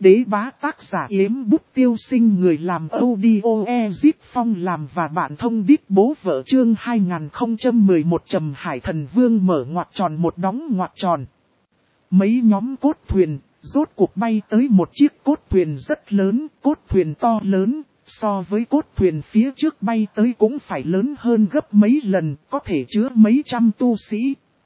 Đế bá tác giả Yếm Bút Tiêu Sinh, người làm audio Ezip Phong làm và bạn thông đít bố vợ. Chương 2011 Trầm Hải Thần Vương mở ngoặc tròn một đóng ngoặc tròn. Mấy nhóm cốt thuyền, rốt cuộc bay tới một chiếc cốt thuyền rất lớn, cốt thuyền to lớn, so với cốt thuyền phía trước bay tới cũng phải lớn hơn gấp mấy lần, có thể chứa mấy trăm tu sĩ.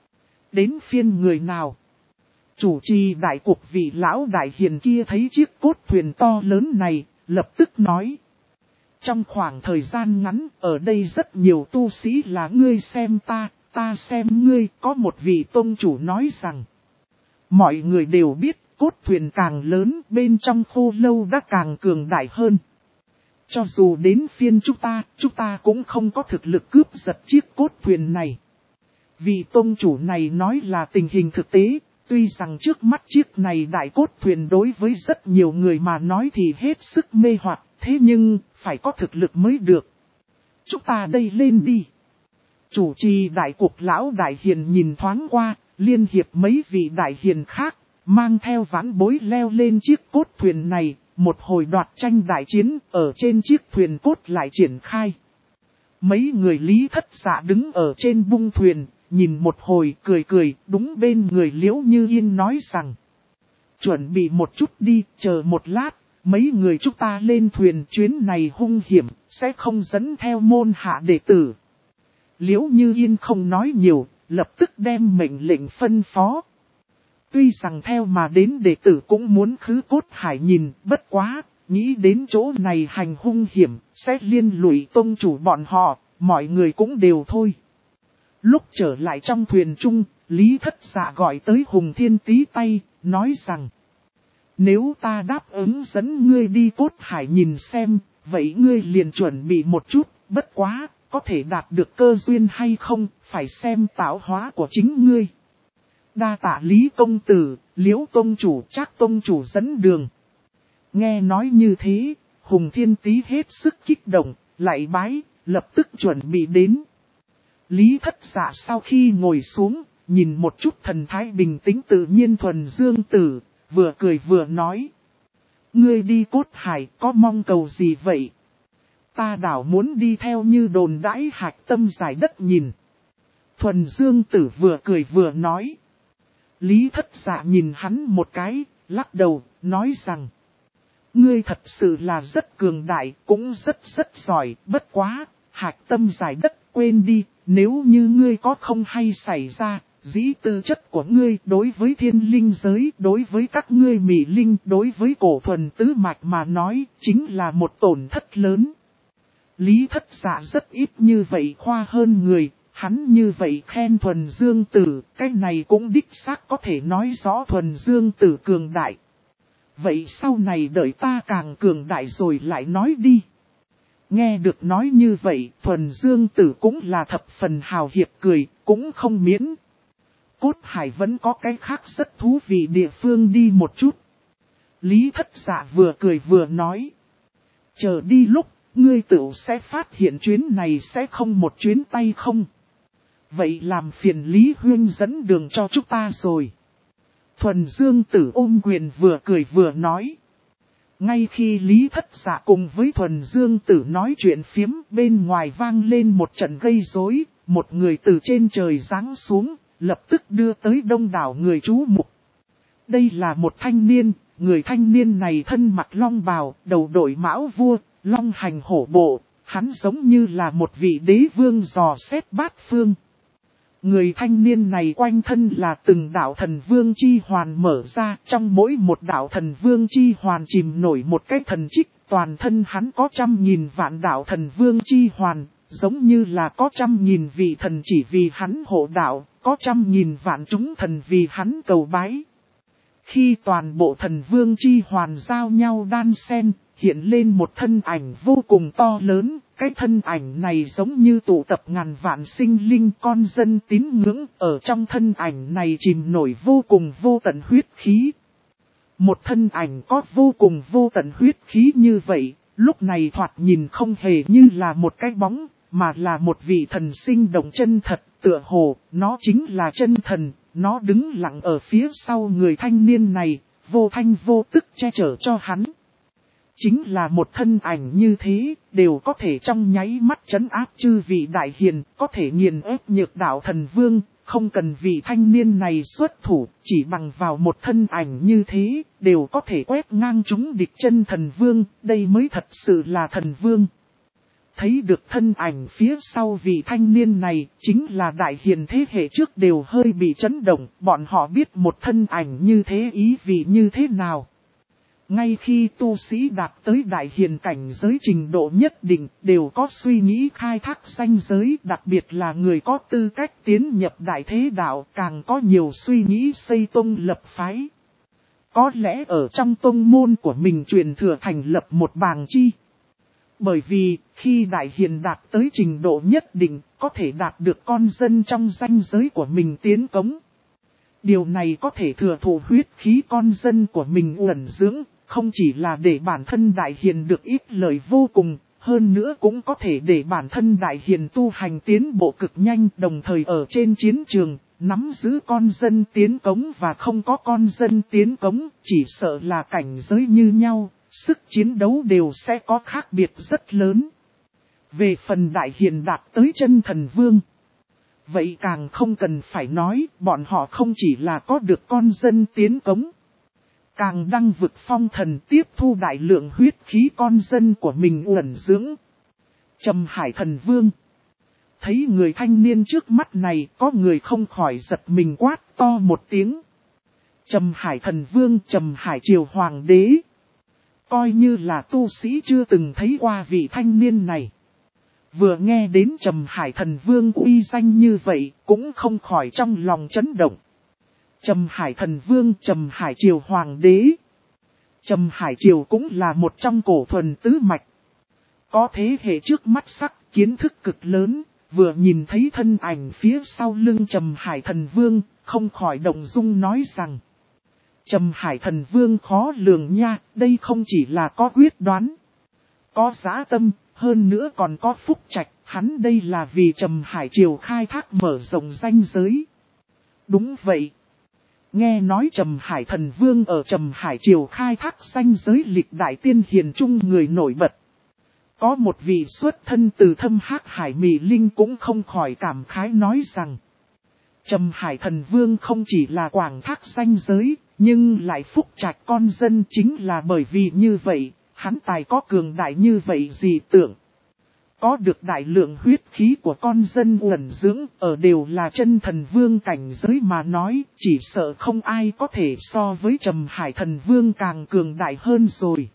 Đến phiên người nào? Chủ trì đại cuộc vị lão đại hiền kia thấy chiếc cốt thuyền to lớn này, lập tức nói. Trong khoảng thời gian ngắn, ở đây rất nhiều tu sĩ là ngươi xem ta xem ngươi. Có một vị tông chủ nói rằng, mọi người đều biết, cốt thuyền càng lớn, bên trong khô lâu đã càng cường đại hơn. Cho dù đến phiên chúng ta cũng không có thực lực cướp giật chiếc cốt thuyền này. Vị tông chủ này nói là tình hình thực tế. Tuy rằng trước mắt chiếc này đại cốt thuyền đối với rất nhiều người mà nói thì hết sức mê hoặc, thế nhưng phải có thực lực mới được. Chúng ta đây lên đi. Chủ trì đại cuộc lão đại hiền nhìn thoáng qua, liên hiệp mấy vị đại hiền khác, mang theo vãn bối leo lên chiếc cốt thuyền này, một hồi đoạt tranh đại chiến ở trên chiếc thuyền cốt lại triển khai. Mấy người Lý Thất Dạ đứng ở trên bung thuyền. Nhìn một hồi cười, đúng bên người Liễu Như Yên nói rằng. Chuẩn bị một chút đi, chờ một lát, mấy người chúng ta lên thuyền, chuyến này hung hiểm, sẽ không dẫn theo môn hạ đệ tử. Liễu Như Yên không nói nhiều, lập tức đem mệnh lệnh phân phó. Tuy rằng theo mà đến đệ tử cũng muốn khứ Cốt Hải nhìn, bất quá, nghĩ đến chỗ này hành hung hiểm, sẽ liên lụy tông chủ bọn họ, mọi người cũng đều thôi. Lúc trở lại trong thuyền chung, Lý Thất Dạ gọi tới Hùng Thiên Tý tay, nói rằng. Nếu ta đáp ứng dẫn ngươi đi Cốt Hải nhìn xem, vậy ngươi liền chuẩn bị một chút, bất quá, có thể đạt được cơ duyên hay không, phải xem tạo hóa của chính ngươi. Đa tạ Lý công tử, Liễu tông chủ, Trác tông chủ dẫn đường. Nghe nói như thế, Hùng Thiên Tý hết sức kích động, lạy bái, lập tức chuẩn bị đến. Lý Thất Dạ sau khi ngồi xuống, nhìn một chút thần thái bình tĩnh tự nhiên thuần dương tử, vừa cười vừa nói. Ngươi đi Cốt Hải có mong cầu gì vậy? Ta đảo muốn đi theo như đồn đãi hạch tâm giải đất nhìn. Thuần dương tử vừa cười vừa nói. Lý Thất Dạ nhìn hắn một cái, lắc đầu, nói rằng. Ngươi thật sự là rất cường đại, cũng rất giỏi, bất quá, hạch tâm giải đất quên đi. Nếu như ngươi có không hay xảy ra, dĩ tư chất của ngươi đối với thiên linh giới, đối với các ngươi mỹ linh, đối với cổ thuần tứ mạch mà nói, chính là một tổn thất lớn. Lý Thất Dạ rất ít như vậy khoa hơn người, hắn như vậy khen thuần dương tử, cái này cũng đích xác có thể nói rõ thuần dương tử cường đại. Vậy sau này đợi ta càng cường đại rồi lại nói đi. Nghe được nói như vậy, thuần dương tử cũng là thập phần hào hiệp cười, cũng không miễn. Cốt Hải vẫn có cái khác rất thú vị địa phương đi một chút. Lý Thất Dạ vừa cười vừa nói. Chờ đi lúc, ngươi tự sẽ phát hiện chuyến này sẽ không một chuyến tay không. Vậy làm phiền Lý Huyên dẫn đường cho chúng ta rồi. Thuần dương tử ôm quyền vừa cười vừa nói. Ngay khi Lý Thất Dạ cùng với thuần dương tử nói chuyện phiếm, bên ngoài vang lên một trận gây rối, một người từ trên trời giáng xuống, lập tức đưa tới đông đảo người chú mục. Đây là một thanh niên, người thanh niên này thân mặc long bào, đầu đội mão vua, long hành hổ bộ, hắn giống như là một vị đế vương dò xét bát phương. Người thanh niên này quanh thân là từng đạo thần vương chi hoàn mở ra, trong mỗi một đạo thần vương chi hoàn chìm nổi một cái thần trích, toàn thân hắn có 100.000 vạn đạo thần vương chi hoàn, giống như là có 100.000 vị thần chỉ vì hắn hộ đạo, có 100.000 vạn chúng thần vì hắn cầu bái. Khi toàn bộ thần vương chi hoàn giao nhau đan xen, hiện lên một thân ảnh vô cùng to lớn, cái thân ảnh này giống như tụ tập ngàn vạn sinh linh con dân tín ngưỡng, ở trong thân ảnh này chìm nổi vô cùng vô tận huyết khí. Một thân ảnh có vô cùng vô tận huyết khí như vậy, lúc này thoạt nhìn không hề như là một cái bóng, mà là một vị thần sinh động chân thật, tựa hồ, nó chính là chân thần, nó đứng lặng ở phía sau người thanh niên này, vô thanh vô tức che chở cho hắn. Chính là một thân ảnh như thế, đều có thể trong nháy mắt trấn áp chư vị đại hiền, có thể nghiền ép nhược đạo thần vương, không cần vị thanh niên này xuất thủ, chỉ bằng vào một thân ảnh như thế, đều có thể quét ngang chúng địch chân thần vương, đây mới thật sự là thần vương. Thấy được thân ảnh phía sau vị thanh niên này, chính là đại hiền thế hệ trước đều hơi bị chấn động, bọn họ biết một thân ảnh như thế ý vị như thế nào. Ngay khi tu sĩ đạt tới đại hiền cảnh giới trình độ nhất định, đều có suy nghĩ khai thác ranh giới, đặc biệt là người có tư cách tiến nhập đại thế đạo, càng có nhiều suy nghĩ xây tông lập phái. Có lẽ ở trong tông môn của mình truyền thừa thành lập một bàng chi. Bởi vì, khi đại hiền đạt tới trình độ nhất định, có thể đạt được con dân trong ranh giới của mình tiến cống. Điều này có thể thừa thụ huyết khí con dân của mình uẩn dưỡng, không chỉ là để bản thân đại hiền được ít lợi vô cùng, hơn nữa cũng có thể để bản thân đại hiền tu hành tiến bộ cực nhanh, đồng thời ở trên chiến trường, nắm giữ con dân tiến cống và không có con dân tiến cống, chỉ sợ là cảnh giới như nhau, sức chiến đấu đều sẽ có khác biệt rất lớn. Về phần đại hiền đạt tới chân thần vương, vậy càng không cần phải nói, bọn họ không chỉ là có được con dân tiến cống, càng đăng vực phong thần tiếp thu đại lượng huyết khí con dân của mình uẩn dưỡng. Trầm Hải thần vương. Thấy người thanh niên trước mắt này, có người không khỏi giật mình quát to một tiếng. Trầm Hải thần vương, Trầm Hải triều hoàng đế. Coi như là tu sĩ chưa từng thấy qua vị thanh niên này. Vừa nghe đến Trầm Hải thần vương uy danh như vậy, cũng không khỏi trong lòng chấn động. Trầm Hải thần vương, Trầm Hải triều hoàng đế. Trầm Hải triều cũng là một trong cổ thuần tứ mạch. Có thế hệ trước mắt sắc, kiến thức cực lớn, vừa nhìn thấy thân ảnh phía sau lưng Trầm Hải thần vương, không khỏi động dung nói rằng. Trầm Hải thần vương khó lường nha, đây không chỉ là có quyết đoán, có dã tâm, hơn nữa còn có phúc trạch, hắn đây là vì Trầm Hải triều khai thác mở rộng ranh giới. Đúng vậy. Nghe nói Trầm Hải thần vương ở Trầm Hải triều khai thác ranh giới lịch đại tiên hiền trung người nổi bật. Có một vị xuất thân từ Thâm Hắc Hải Mị Linh cũng không khỏi cảm khái nói rằng. Trầm Hải thần vương không chỉ là quảng thác ranh giới, nhưng lại phúc trạch con dân, chính là bởi vì như vậy, hắn tài có cường đại như vậy gì tưởng. Có được đại lượng huyết khí của con dân uẩn dưỡng, ở đều là chân thần vương cảnh giới mà nói, chỉ sợ không ai có thể so với Trầm Hải thần vương càng cường đại hơn rồi.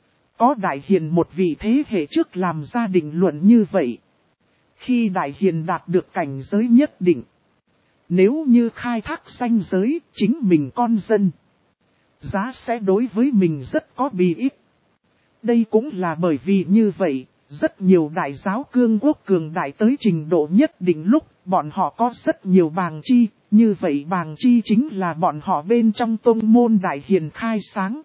Có đại hiền một vị thế hệ trước làm ra định luận như vậy. Khi đại hiền đạt được cảnh giới nhất định, nếu như khai thác ranh giới, chính mình con dân, giá sẽ đối với mình rất có bi ích. Đây cũng là bởi vì như vậy, rất nhiều đại giáo cương quốc cường đại tới trình độ nhất định lúc, bọn họ có rất nhiều bàng chi, như vậy bàng chi chính là bọn họ bên trong tông môn đại hiền khai sáng.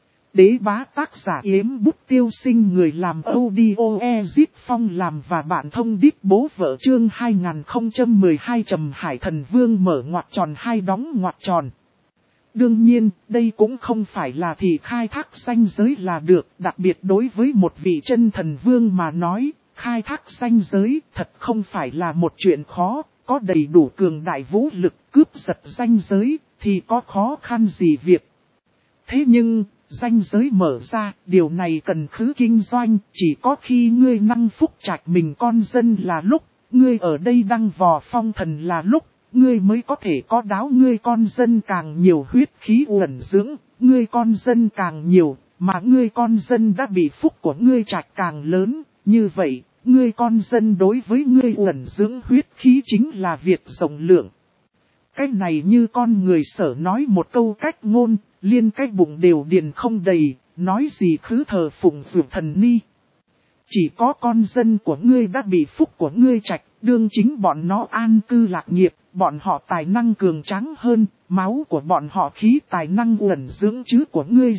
Đế bá tác giả Yếm Bút Tiêu Sinh, người làm audio Ezit Phong làm và bạn thông đít bố vợ chương 2012 Trầm Hải thần vương mở ngoặc tròn hai đóng ngoặc tròn. Đương nhiên, đây cũng không phải là thì khai thác ranh giới là được, đặc biệt đối với một vị chân thần vương mà nói, khai thác ranh giới thật không phải là một chuyện khó, có đầy đủ cường đại vũ lực cướp giật ranh giới, thì có khó khăn gì việc. Thế nhưng, ranh giới mở ra, điều này cần khứ kinh doanh, chỉ có khi ngươi năng phúc trạch mình con dân là lúc, ngươi ở đây đăng vò phong thần là lúc, ngươi mới có thể có đáo ngươi con dân càng nhiều huyết khí uẩn dưỡng, ngươi con dân càng nhiều, mà ngươi con dân đã bị phúc của ngươi trạch càng lớn, như vậy, ngươi con dân đối với ngươi uẩn dưỡng huyết khí chính là việc rộng lượng. Cái này như con người sở nói một câu cách ngôn, liên cái bụng đều điền không đầy, nói gì khứ thờ phụng dược thần ni. Chỉ có con dân của ngươi đã bị phúc của ngươi trạch, đương chính bọn nó an cư lạc nghiệp, bọn họ tài năng cường tráng hơn, máu của bọn họ khí tài năng uẩn dưỡng chứ của ngươi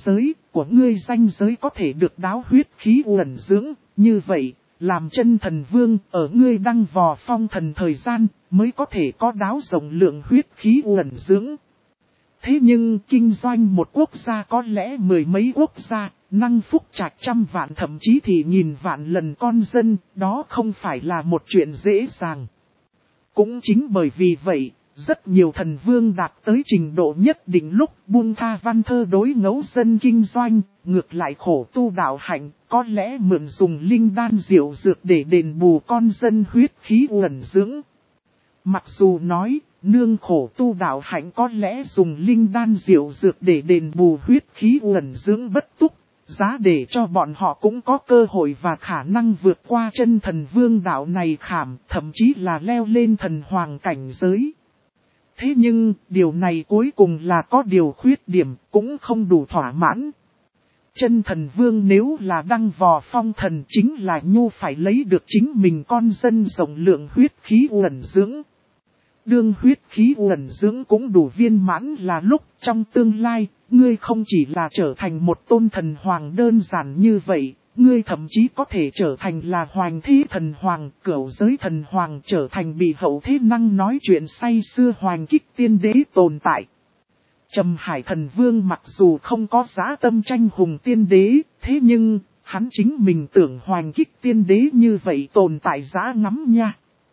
danh giới có thể được đáo huyết khí uẩn dưỡng, như vậy, làm chân thần vương ở ngươi đăng vò phong thần thời gian, mới có thể có đáo rộng lượng huyết khí uẩn dưỡng. Thế nhưng kinh doanh một quốc gia có lẽ mười mấy quốc gia, năng phúc trạch trăm vạn thậm chí thì nghìn vạn lần con dân, đó không phải là một chuyện dễ dàng. Cũng chính bởi vì vậy, rất nhiều thần vương đạt tới trình độ nhất định lúc buông tha văn thơ đối ngẫu dân kinh doanh, ngược lại khổ tu đạo hạnh, có lẽ mượn dùng linh đan diệu dược để đền bù con dân huyết khí uẩn dưỡng. Mặc dù nói, nương khổ tu đạo hạnh có lẽ dùng linh đan diệu dược để đền bù huyết khí uẩn dưỡng bất túc, giá để cho bọn họ cũng có cơ hội và khả năng vượt qua chân thần vương đạo này khảm, thậm chí là leo lên thần hoàng cảnh giới. Thế nhưng, điều này cuối cùng là có điều khuyết điểm, cũng không đủ thỏa mãn. Chân thần vương nếu là đăng vò phong thần chính là nhu phải lấy được chính mình con dân rộng lượng huyết khí uẩn dưỡng. Đương huyết khí uẩn dưỡng cũng đủ viên mãn là lúc trong tương lai, ngươi không chỉ là trở thành một tôn thần hoàng đơn giản như vậy, ngươi thậm chí có thể trở thành là hoàng thế thần hoàng, cửu giới thần hoàng, trở thành bị hậu thế năng nói chuyện say xưa hoàng kích tiên đế tồn tại. Trầm Hải thần vương mặc dù không có dã tâm tranh hùng tiên đế, thế nhưng, hắn chính mình tưởng hoàng kích tiên đế như vậy tồn tại dã ngắm nha.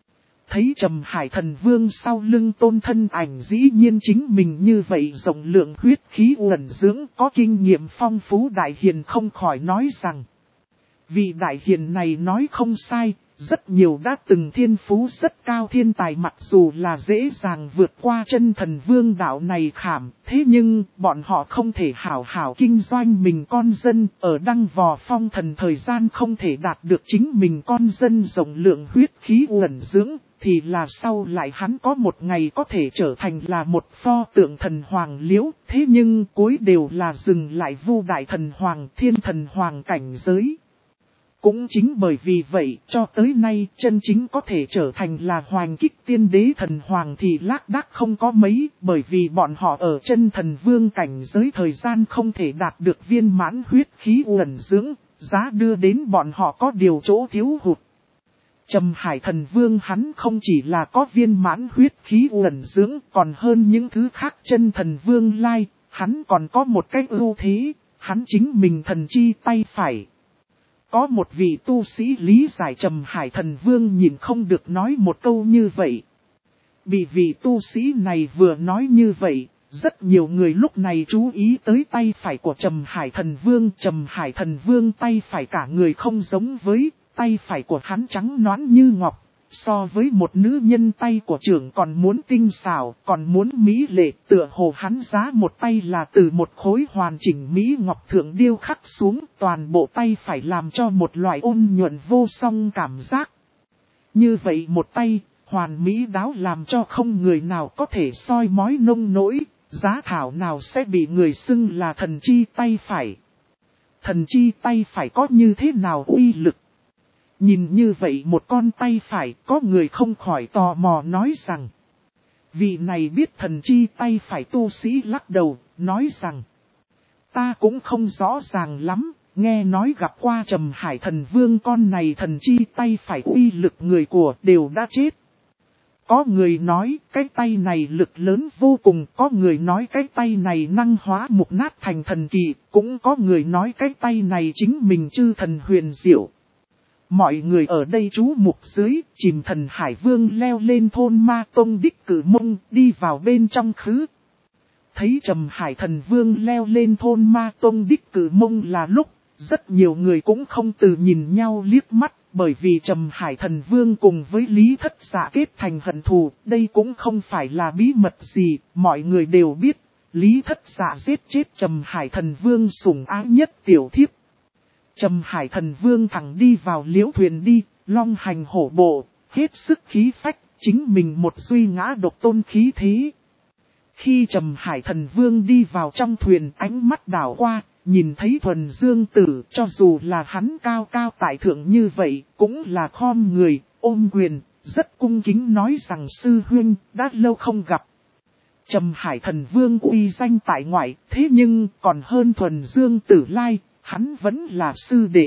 Thấy Trầm Hải thần vương sau lưng tôn thân ảnh dĩ nhiên chính mình như vậy rộng lượng huyết khí uẩn dưỡng có kinh nghiệm phong phú đại hiền không khỏi nói rằng. Vị đại hiền này nói không sai, rất nhiều đã từng thiên phú rất cao thiên tài mặc dù là dễ dàng vượt qua chân thần vương đạo này khảm, thế nhưng bọn họ không thể hảo hảo kinh doanh mình con dân, ở đăng vò phong thần thời gian không thể đạt được chính mình con dân rộng lượng huyết khí uẩn dưỡng, thì là sau lại hắn có một ngày có thể trở thành là một pho tượng thần hoàng liễu, thế nhưng cuối đều là dừng lại vu đại thần hoàng thiên thần hoàng cảnh giới. Cũng chính bởi vì vậy, cho tới nay, chân chính có thể trở thành là hoàng kích tiên đế thần hoàng thì lác đác không có mấy, bởi vì bọn họ ở chân thần vương cảnh giới thời gian không thể đạt được viên mãn huyết khí uẩn dưỡng, giá đưa đến bọn họ có điều chỗ thiếu hụt. Trầm Hải thần vương hắn không chỉ là có viên mãn huyết khí uẩn dưỡng, còn hơn những thứ khác chân thần vương lai, hắn còn có một cách ưu thế, hắn chính mình thần chi tay phải. Có một vị tu sĩ lý giải Trầm Hải thần vương nhìn không được nói một câu như vậy. Bị vị tu sĩ này vừa nói như vậy, rất nhiều người lúc này chú ý tới tay phải của Trầm Hải thần vương. Trầm Hải thần vương tay phải cả người không giống với, tay phải của hắn trắng nõn như ngọc. So với một nữ nhân tay của trưởng còn muốn tinh xảo, còn muốn mỹ lệ, tựa hồ hắn giá một tay là từ một khối hoàn chỉnh mỹ ngọc thượng điêu khắc xuống, toàn bộ tay phải làm cho một loại ôn nhuận vô song cảm giác. Như vậy một tay, hoàn mỹ đáo làm cho không người nào có thể soi mói nông nỗi, giá thảo nào sẽ bị người xưng là thần chi tay phải. Thần chi tay phải có như thế nào uy lực? Nhìn như vậy một con tay phải, có người không khỏi tò mò nói rằng. Vị này biết thần chi tay phải tu sĩ lắc đầu, nói rằng. Ta cũng không rõ ràng lắm, nghe nói gặp qua Trầm Hải thần vương con này thần chi tay phải uy lực người của đều đã chết. Có người nói cái tay này lực lớn vô cùng, có người nói cái tay này năng hóa mục nát thành thần kỳ, cũng có người nói cái tay này chính mình chư thần huyền diệu. Mọi người ở đây trú mục dưới, chìm thần Hải Vương leo lên thôn Ma Tông Đích Cử Mông, đi vào bên trong khứ. Thấy Trầm Hải thần Vương leo lên thôn Ma Tông Đích Cử Mông là lúc, rất nhiều người cũng không từ nhìn nhau liếc mắt, bởi vì Trầm Hải thần Vương cùng với Lý Thất Dạ kết thành hận thù, đây cũng không phải là bí mật gì, mọi người đều biết, Lý Thất Dạ giết chết Trầm Hải thần Vương sủng ái nhất tiểu thiếp. Trầm Hải thần Vương thẳng đi vào liễu thuyền đi, long hành hổ bộ, hết sức khí phách, chính mình một duy ngã độc tôn khí thế. Khi Trầm Hải thần Vương đi vào trong thuyền, ánh mắt đảo qua, nhìn thấy Thuần Dương Tử, cho dù là hắn cao cao tại thượng như vậy, cũng là khom người, ôm quyền, rất cung kính nói rằng sư huynh, đã lâu không gặp. Trầm Hải thần Vương uy danh tại ngoại, thế nhưng còn hơn Thuần Dương Tử lai. Hắn vẫn là sư đệ.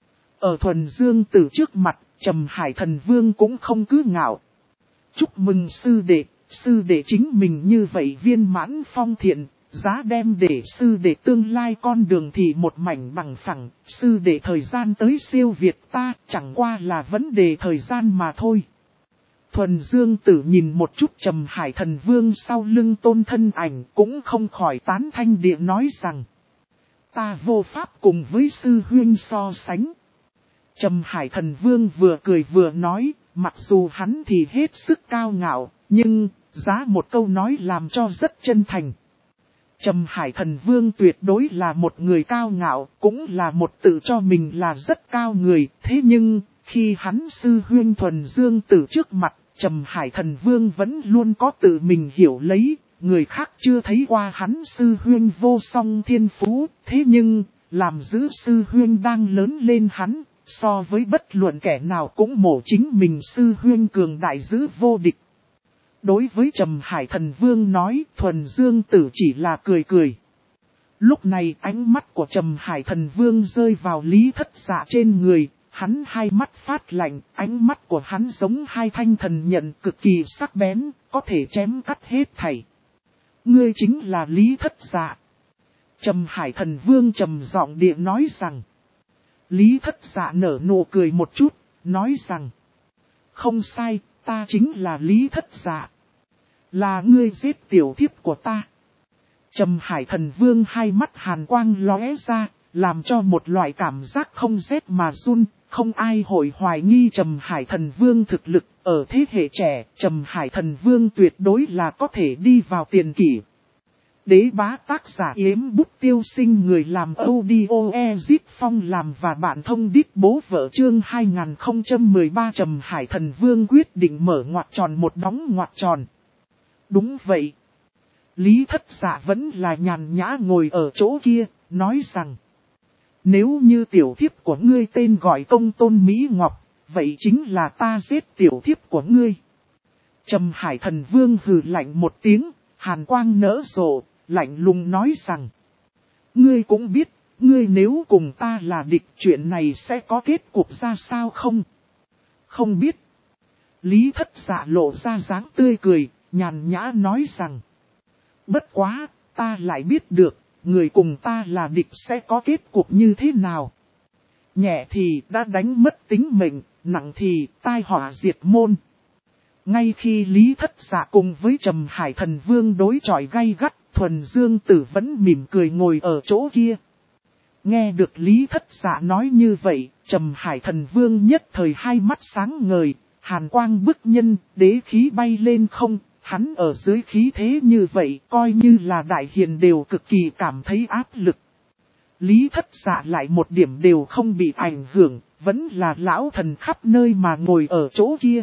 Ở Thuần Dương Tử trước mặt, Trầm Hải thần Vương cũng không cứ ngạo. Chúc mừng sư đệ, sư đệ chính mình như vậy viên mãn phong thiện, giá đem để sư đệ tương lai con đường thì một mảnh bằng phẳng, sư đệ thời gian tới siêu việt ta, chẳng qua là vấn đề thời gian mà thôi. Thuần Dương Tử nhìn một chút Trầm Hải Thần Vương sau lưng tôn thân ảnh cũng không khỏi tán thanh địa nói rằng: ta vô pháp cùng với sư huynh so sánh. Trầm Hải Thần Vương vừa cười vừa nói, mặc dù hắn thì hết sức cao ngạo, nhưng giá một câu nói làm cho rất chân thành. Trầm Hải Thần Vương tuyệt đối là một người cao ngạo, cũng là một tự cho mình là rất cao người, thế nhưng khi hắn sư huynh Thuần Dương Tử trước mặt, Trầm Hải Thần Vương vẫn luôn có tự mình hiểu lấy, người khác chưa thấy qua hắn sư huynh vô song thiên phú, thế nhưng làm giữ sư huynh đang lớn lên hắn, so với bất luận kẻ nào cũng mổ chính mình sư huynh cường đại giữ vô địch. Đối với Trầm Hải Thần Vương nói, Thuần Dương Tử chỉ là cười cười. Lúc này ánh mắt của Trầm Hải Thần Vương rơi vào Lý Thất Dạ trên người, hắn hai mắt phát lạnh, ánh mắt của hắn giống hai thanh thần nhận cực kỳ sắc bén, có thể chém cắt hết thảy. Ngươi chính là Lý Thất Dạ. Trầm Hải Thần Vương trầm giọng địa nói rằng. Lý Thất Dạ nở nụ cười một chút, nói rằng. Không sai, ta chính là Lý Thất Dạ. Là ngươi giết tiểu thiếp của ta. Trầm Hải Thần Vương hai mắt hàn quang lóe ra, làm cho một loại cảm giác không rét mà run. Không ai hội hoài nghi Trầm Hải Thần Vương thực lực, ở thế hệ trẻ, Trầm Hải Thần Vương tuyệt đối là có thể đi vào tiền kỷ. Đế bá tác giả Yếm Bút Tiêu Sinh, người làm audio Ezip Phong làm và bạn thông đít bố vợ chương 2013. Trầm Hải Thần Vương quyết định mở ngoặc tròn một đóng ngoặc tròn. Đúng vậy. Lý Thất Dạ vẫn là nhàn nhã ngồi ở chỗ kia, nói rằng. Nếu như tiểu thiếp của ngươi tên gọi Công Tôn Mỹ Ngọc, vậy chính là ta giết tiểu thiếp của ngươi. Trầm Hải Thần Vương hừ lạnh một tiếng, hàn quang nở rộ, lạnh lùng nói rằng. Ngươi cũng biết, ngươi nếu cùng ta là địch, chuyện này sẽ có kết cục ra sao không? Không biết. Lý Thất Dạ lộ ra dáng tươi cười, nhàn nhã nói rằng. Bất quá, ta lại biết được. Người cùng ta là địch sẽ có kết cục như thế nào? Nhẹ thì đã đánh mất tính mệnh, nặng thì tai họa diệt môn. Ngay khi Lý Thất Dạ cùng với Trầm Hải Thần Vương đối chọi gay gắt, Thuần Dương Tử vẫn mỉm cười ngồi ở chỗ kia. Nghe được Lý Thất Dạ nói như vậy, Trầm Hải Thần Vương nhất thời hai mắt sáng ngời, hàn quang bức nhân, đế khí bay lên không. Hắn ở dưới khí thế như vậy, coi như là đại hiền đều cực kỳ cảm thấy áp lực. Lý Thất Dạ lại một điểm đều không bị ảnh hưởng, vẫn là lão thần khắp nơi mà ngồi ở chỗ kia.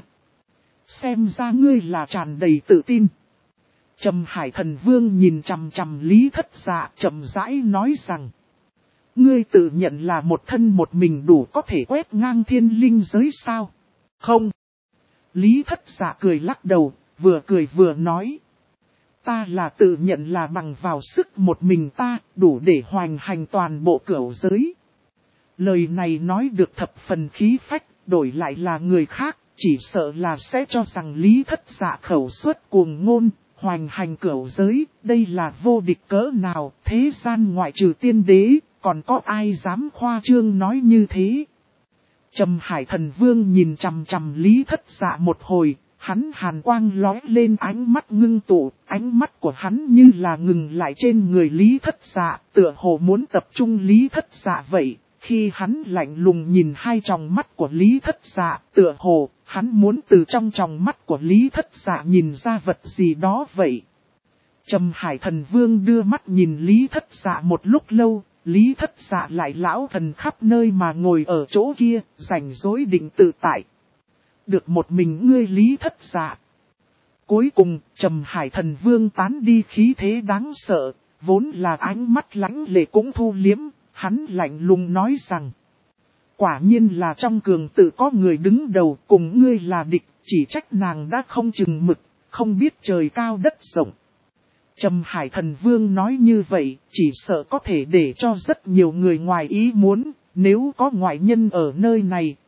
Xem ra ngươi là tràn đầy tự tin. Trầm Hải Thần Vương nhìn chằm chằm Lý Thất Dạ, chậm rãi nói rằng. Ngươi tự nhận là một thân một mình đủ có thể quét ngang thiên linh giới sao? Không. Lý Thất Dạ cười lắc đầu. Vừa cười vừa nói. Ta là tự nhận là bằng vào sức một mình ta, đủ để hoành hành toàn bộ cửu giới. Lời này nói được thập phần khí phách, đổi lại là người khác, chỉ sợ là sẽ cho rằng Lý Thất Dạ khẩu suất cuồng ngôn, hoành hành cửu giới, đây là vô địch cỡ nào, thế gian ngoại trừ tiên đế, còn có ai dám khoa trương nói như thế. Trầm Hải Thần Vương nhìn chằm chằm Lý Thất Dạ một hồi. Hắn hàn quang lóe lên, ánh mắt ngưng tụ, ánh mắt của hắn như là ngừng lại trên người Lý Thất Dạ, tựa hồ muốn tập trung Lý Thất Dạ vậy. Khi hắn lạnh lùng nhìn hai tròng mắt của Lý Thất Dạ, tựa hồ, hắn muốn từ trong tròng mắt của Lý Thất Dạ nhìn ra vật gì đó vậy. Trầm Hải Thần Vương đưa mắt nhìn Lý Thất Dạ một lúc lâu, Lý Thất Dạ lại lão thần khắp nơi mà ngồi ở chỗ kia, rảnh rỗi định tự tại. Được một mình ngươi Lý Thất Dạ. Cuối cùng, Trầm Hải Thần Vương tán đi khí thế đáng sợ, vốn là ánh mắt lãnh lệ cũng thu liếm, hắn lạnh lùng nói rằng. Quả nhiên là trong cường tự có người đứng đầu, cùng ngươi là địch, chỉ trách nàng đã không chừng mực, không biết trời cao đất rộng. Trầm Hải Thần Vương nói như vậy, chỉ sợ có thể để cho rất nhiều người ngoài ý muốn, nếu có ngoại nhân ở nơi này.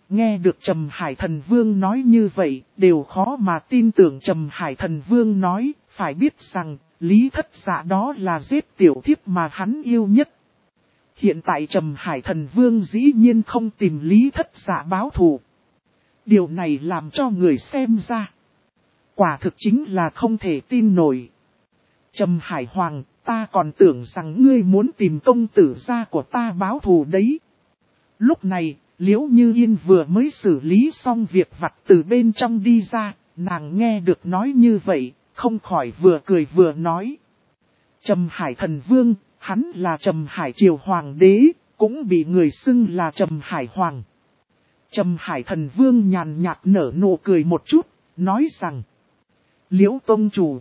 Nghe được Trầm Hải Thần Vương nói như vậy, đều khó mà tin tưởng Trầm Hải Thần Vương nói, phải biết rằng, Lý Thất Dạ đó là giết tiểu thiếp mà hắn yêu nhất. Hiện tại Trầm Hải Thần Vương dĩ nhiên không tìm Lý Thất Dạ báo thù. Điều này làm cho người xem ra. Quả thực chính là không thể tin nổi. Trầm Hải Hoàng, ta còn tưởng rằng ngươi muốn tìm công tử gia của ta báo thù đấy. Lúc này, Liễu Như Yên vừa mới xử lý xong việc vặt từ bên trong đi ra, nàng nghe được nói như vậy, không khỏi vừa cười vừa nói. Trầm Hải Thần Vương, hắn là Trầm Hải Triều Hoàng đế, cũng bị người xưng là Trầm Hải Hoàng. Trầm Hải Thần Vương nhàn nhạt nở nụ cười một chút, nói rằng: Liễu Tông Chủ,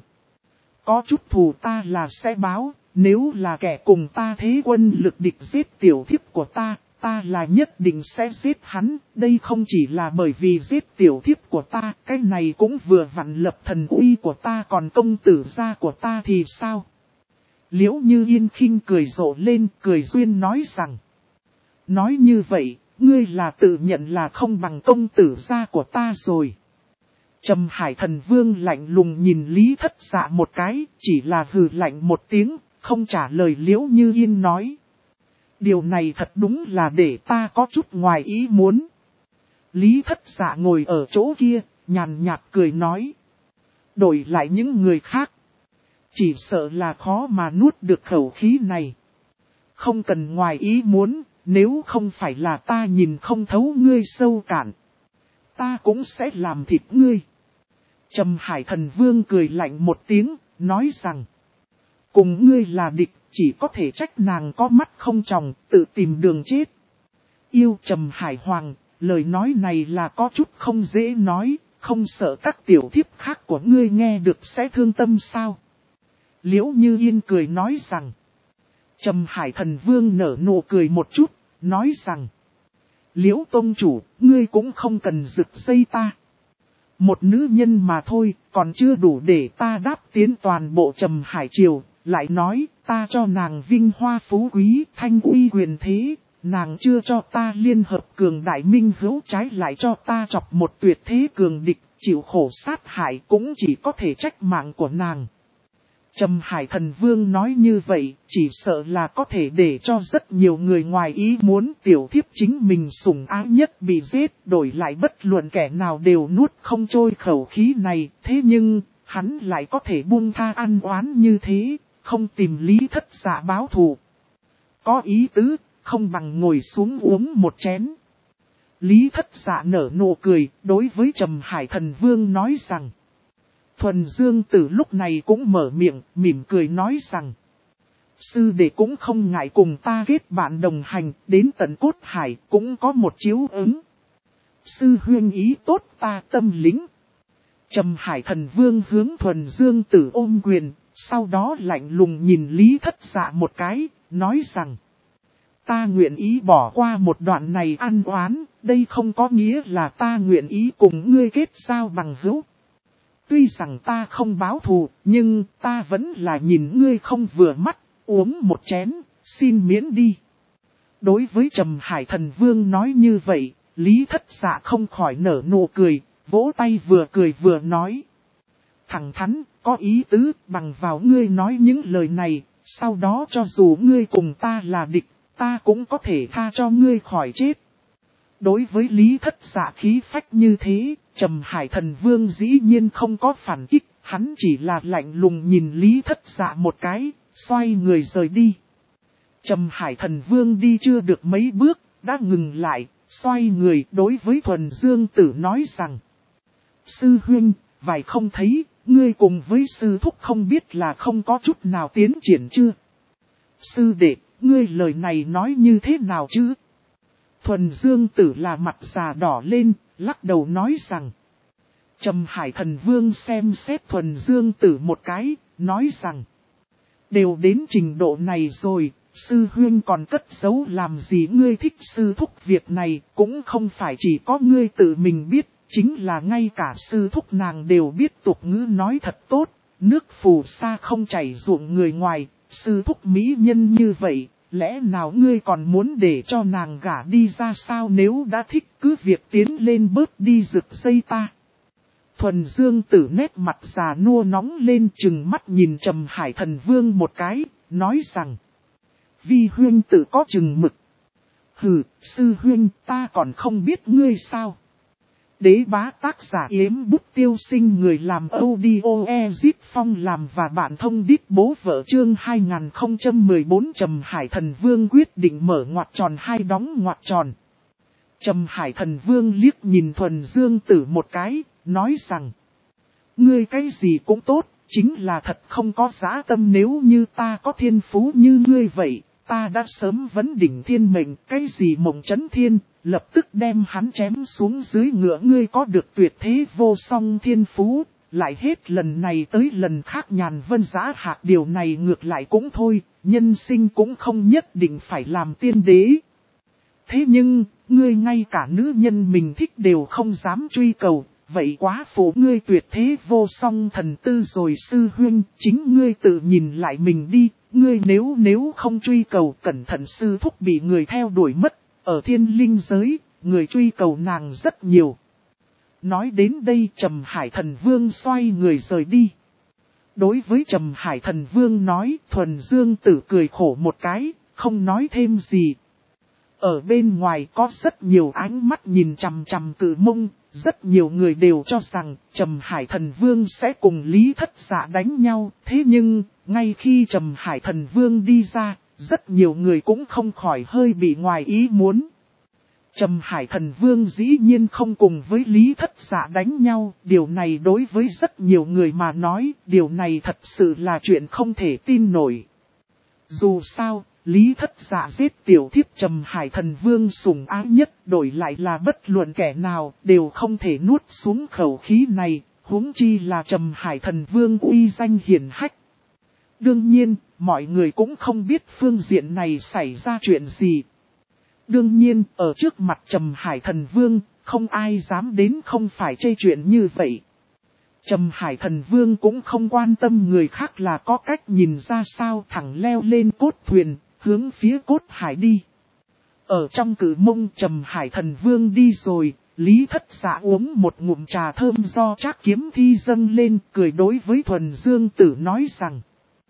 có chút thù ta là sẽ báo, nếu là kẻ cùng ta thế quân lực địch giết tiểu thiếp của ta là nhất định sẽ giết hắn. Đây không chỉ là bởi vì giết tiểu thiếp của ta, cái này cũng vừa vặn lập thần uy của ta, còn công tử gia của ta thì sao? Liễu Như Yên khinh cười rộ lên, cười duyên nói rằng: nói như vậy, ngươi là tự nhận là không bằng công tử gia của ta rồi. Trầm Hải Thần Vương lạnh lùng nhìn Lý Thất Dạ một cái, chỉ là hừ lạnh một tiếng, không trả lời Liễu Như Yên nói. Điều này thật đúng là để ta có chút ngoài ý muốn. Lý Thất Dạ ngồi ở chỗ kia, nhàn nhạt cười nói. Đổi lại những người khác, chỉ sợ là khó mà nuốt được khẩu khí này. Không cần ngoài ý muốn, nếu không phải là ta nhìn không thấu ngươi sâu cạn, ta cũng sẽ làm thịt ngươi. Trầm Hải Thần Vương cười lạnh một tiếng, nói rằng. Cùng ngươi là địch, chỉ có thể trách nàng có mắt không tròng, tự tìm đường chết. Yêu Trầm Hải Hoàng, lời nói này là có chút không dễ nói, không sợ các tiểu thiếp khác của ngươi nghe được sẽ thương tâm sao? Liễu Như Yên cười nói rằng. Trầm Hải Thần Vương nở nụ cười một chút, nói rằng. Liễu Tông Chủ, ngươi cũng không cần rực dây ta. Một nữ nhân mà thôi, còn chưa đủ để ta đáp tiến toàn bộ Trầm Hải Triều. Lại nói, ta cho nàng vinh hoa phú quý, thanh uy quyền thế, nàng chưa cho ta liên hợp cường đại minh hữu, trái lại cho ta chọc một tuyệt thế cường địch, chịu khổ sát hại, cũng chỉ có thể trách mạng của nàng. Trầm Hải Thần Vương nói như vậy, chỉ sợ là có thể để cho rất nhiều người ngoài ý muốn tiểu thiếp chính mình sủng ái nhất bị giết, đổi lại bất luận kẻ nào đều nuốt không trôi khẩu khí này, thế nhưng, hắn lại có thể buông tha ăn oán như thế, không tìm Lý Thất Dạ báo thù. Có ý tứ, không bằng ngồi xuống uống một chén. Lý Thất Dạ nở nụ cười, đối với Trầm Hải Thần Vương nói rằng. Thuần Dương Tử lúc này cũng mở miệng, mỉm cười nói rằng. Sư đệ cũng không ngại cùng ta kết bạn đồng hành, đến tận cốt hải cũng có một chiếu ứng. Sư huyên ý tốt ta tâm lĩnh. Trầm Hải Thần Vương hướng Thuần Dương Tử ôm quyền, sau đó lạnh lùng nhìn Lý Thất Dạ một cái, nói rằng. Ta nguyện ý bỏ qua một đoạn này ăn oán, đây không có nghĩa là ta nguyện ý cùng ngươi kết giao bằng hữu. Tuy rằng ta không báo thù, nhưng ta vẫn là nhìn ngươi không vừa mắt, uống một chén, xin miễn đi. Đối với Trầm Hải Thần Vương nói như vậy, Lý Thất Dạ không khỏi nở nụ cười, vỗ tay vừa cười vừa nói. Thẳng thắn, có ý tứ, bằng vào ngươi nói những lời này, sau đó cho dù ngươi cùng ta là địch, ta cũng có thể tha cho ngươi khỏi chết. Đối với Lý Thất Dạ khí phách như thế, Trầm Hải Thần Vương dĩ nhiên không có phản kích, hắn chỉ là lạnh lùng nhìn Lý Thất Dạ một cái, xoay người rời đi. Trầm Hải Thần Vương đi chưa được mấy bước, đã ngừng lại, xoay người đối với Thuần Dương Tử nói rằng. Sư huynh, vài không thấy, ngươi cùng với sư thúc không biết là không có chút nào tiến triển chưa? Sư đệ, ngươi lời này nói như thế nào chứ? Thuần Dương Tử là mặt già đỏ lên, lắc đầu nói rằng. Trầm Hải Thần Vương xem xét Thuần Dương Tử một cái, nói rằng. Đều đến trình độ này rồi, sư huynh còn cất giấu làm gì? Ngươi thích sư thúc việc này, cũng không phải chỉ có ngươi tự mình biết, chính là ngay cả sư thúc nàng đều biết tục ngữ nói thật tốt, nước phù sa không chảy ruộng người ngoài, sư thúc mỹ nhân như vậy, lẽ nào ngươi còn muốn để cho nàng gả đi ra sao, nếu đã thích cứ việc tiến lên bớt đi rực dây ta. Thuần Dương Tử nét mặt già nua nóng lên, chừng mắt nhìn Trầm Hải Thần Vương một cái, nói rằng: Vi huynh tự có chừng mực. Hừ, sư huynh, ta còn không biết ngươi sao. Đế bá tác giả Yếm Bút Tiêu Sinh, người làm audio Ezip Phong làm và bạn thông đít bố vợ, chương 2014. Trầm Hải Thần Vương quyết định mở ngoặc tròn hai đóng ngoặc tròn. Trầm Hải Thần Vương liếc nhìn Thuần Dương Tử một cái, nói rằng: ngươi cái gì cũng tốt, chính là thật không có dã tâm. Nếu như ta có thiên phú như ngươi vậy, ta đã sớm vấn đỉnh thiên mệnh. Cái gì mộng chấn thiên, lập tức đem hắn chém xuống dưới ngựa. Ngươi có được tuyệt thế vô song thiên phú, lại hết lần này tới lần khác nhàn vân giã hạc. Điều này ngược lại cũng thôi, nhân sinh cũng không nhất định phải làm tiên đế. Thế nhưng, ngươi ngay cả nữ nhân mình thích đều không dám truy cầu, vậy quá phổ ngươi tuyệt thế vô song thần tư rồi. Sư huynh, chính ngươi tự nhìn lại mình đi, ngươi nếu không truy cầu, cẩn thận sư thúc bị người theo đuổi mất. Ở thiên linh giới, người truy cầu nàng rất nhiều. Nói đến đây, Trầm Hải Thần Vương xoay người rời đi. Đối với Trầm Hải Thần Vương nói, Thuần Dương Tử cười khổ một cái, không nói thêm gì. Ở bên ngoài có rất nhiều ánh mắt nhìn chằm chằm Cự Mông, rất nhiều người đều cho rằng Trầm Hải Thần Vương sẽ cùng Lý Thất Dạ đánh nhau. Thế nhưng, ngay khi Trầm Hải Thần Vương đi ra, rất nhiều người cũng không khỏi hơi bị ngoài ý muốn. Trầm Hải Thần Vương dĩ nhiên không cùng với Lý Thất Dạ đánh nhau, điều này đối với rất nhiều người mà nói, điều này thật sự là chuyện không thể tin nổi. Dù sao, Lý Thất Dạ giết tiểu thiếp Trầm Hải Thần Vương sủng ái nhất, đổi lại là bất luận kẻ nào đều không thể nuốt xuống khẩu khí này, huống chi là Trầm Hải Thần Vương uy danh hiển hách. Đương nhiên, mọi người cũng không biết phương diện này xảy ra chuyện gì. Đương nhiên, ở trước mặt Trầm Hải Thần Vương, không ai dám đến không phải chê chuyện như vậy. Trầm Hải Thần Vương cũng không quan tâm người khác là có cách nhìn ra sao, thẳng leo lên cốt thuyền, hướng phía cốt hải đi. Ở trong Cự Mông, Trầm Hải Thần Vương đi rồi, Lý Thất Dạ uống một ngụm trà thơm do Trác Kiếm Thi dâng lên, cười đối với Thuần Dương Tử nói rằng: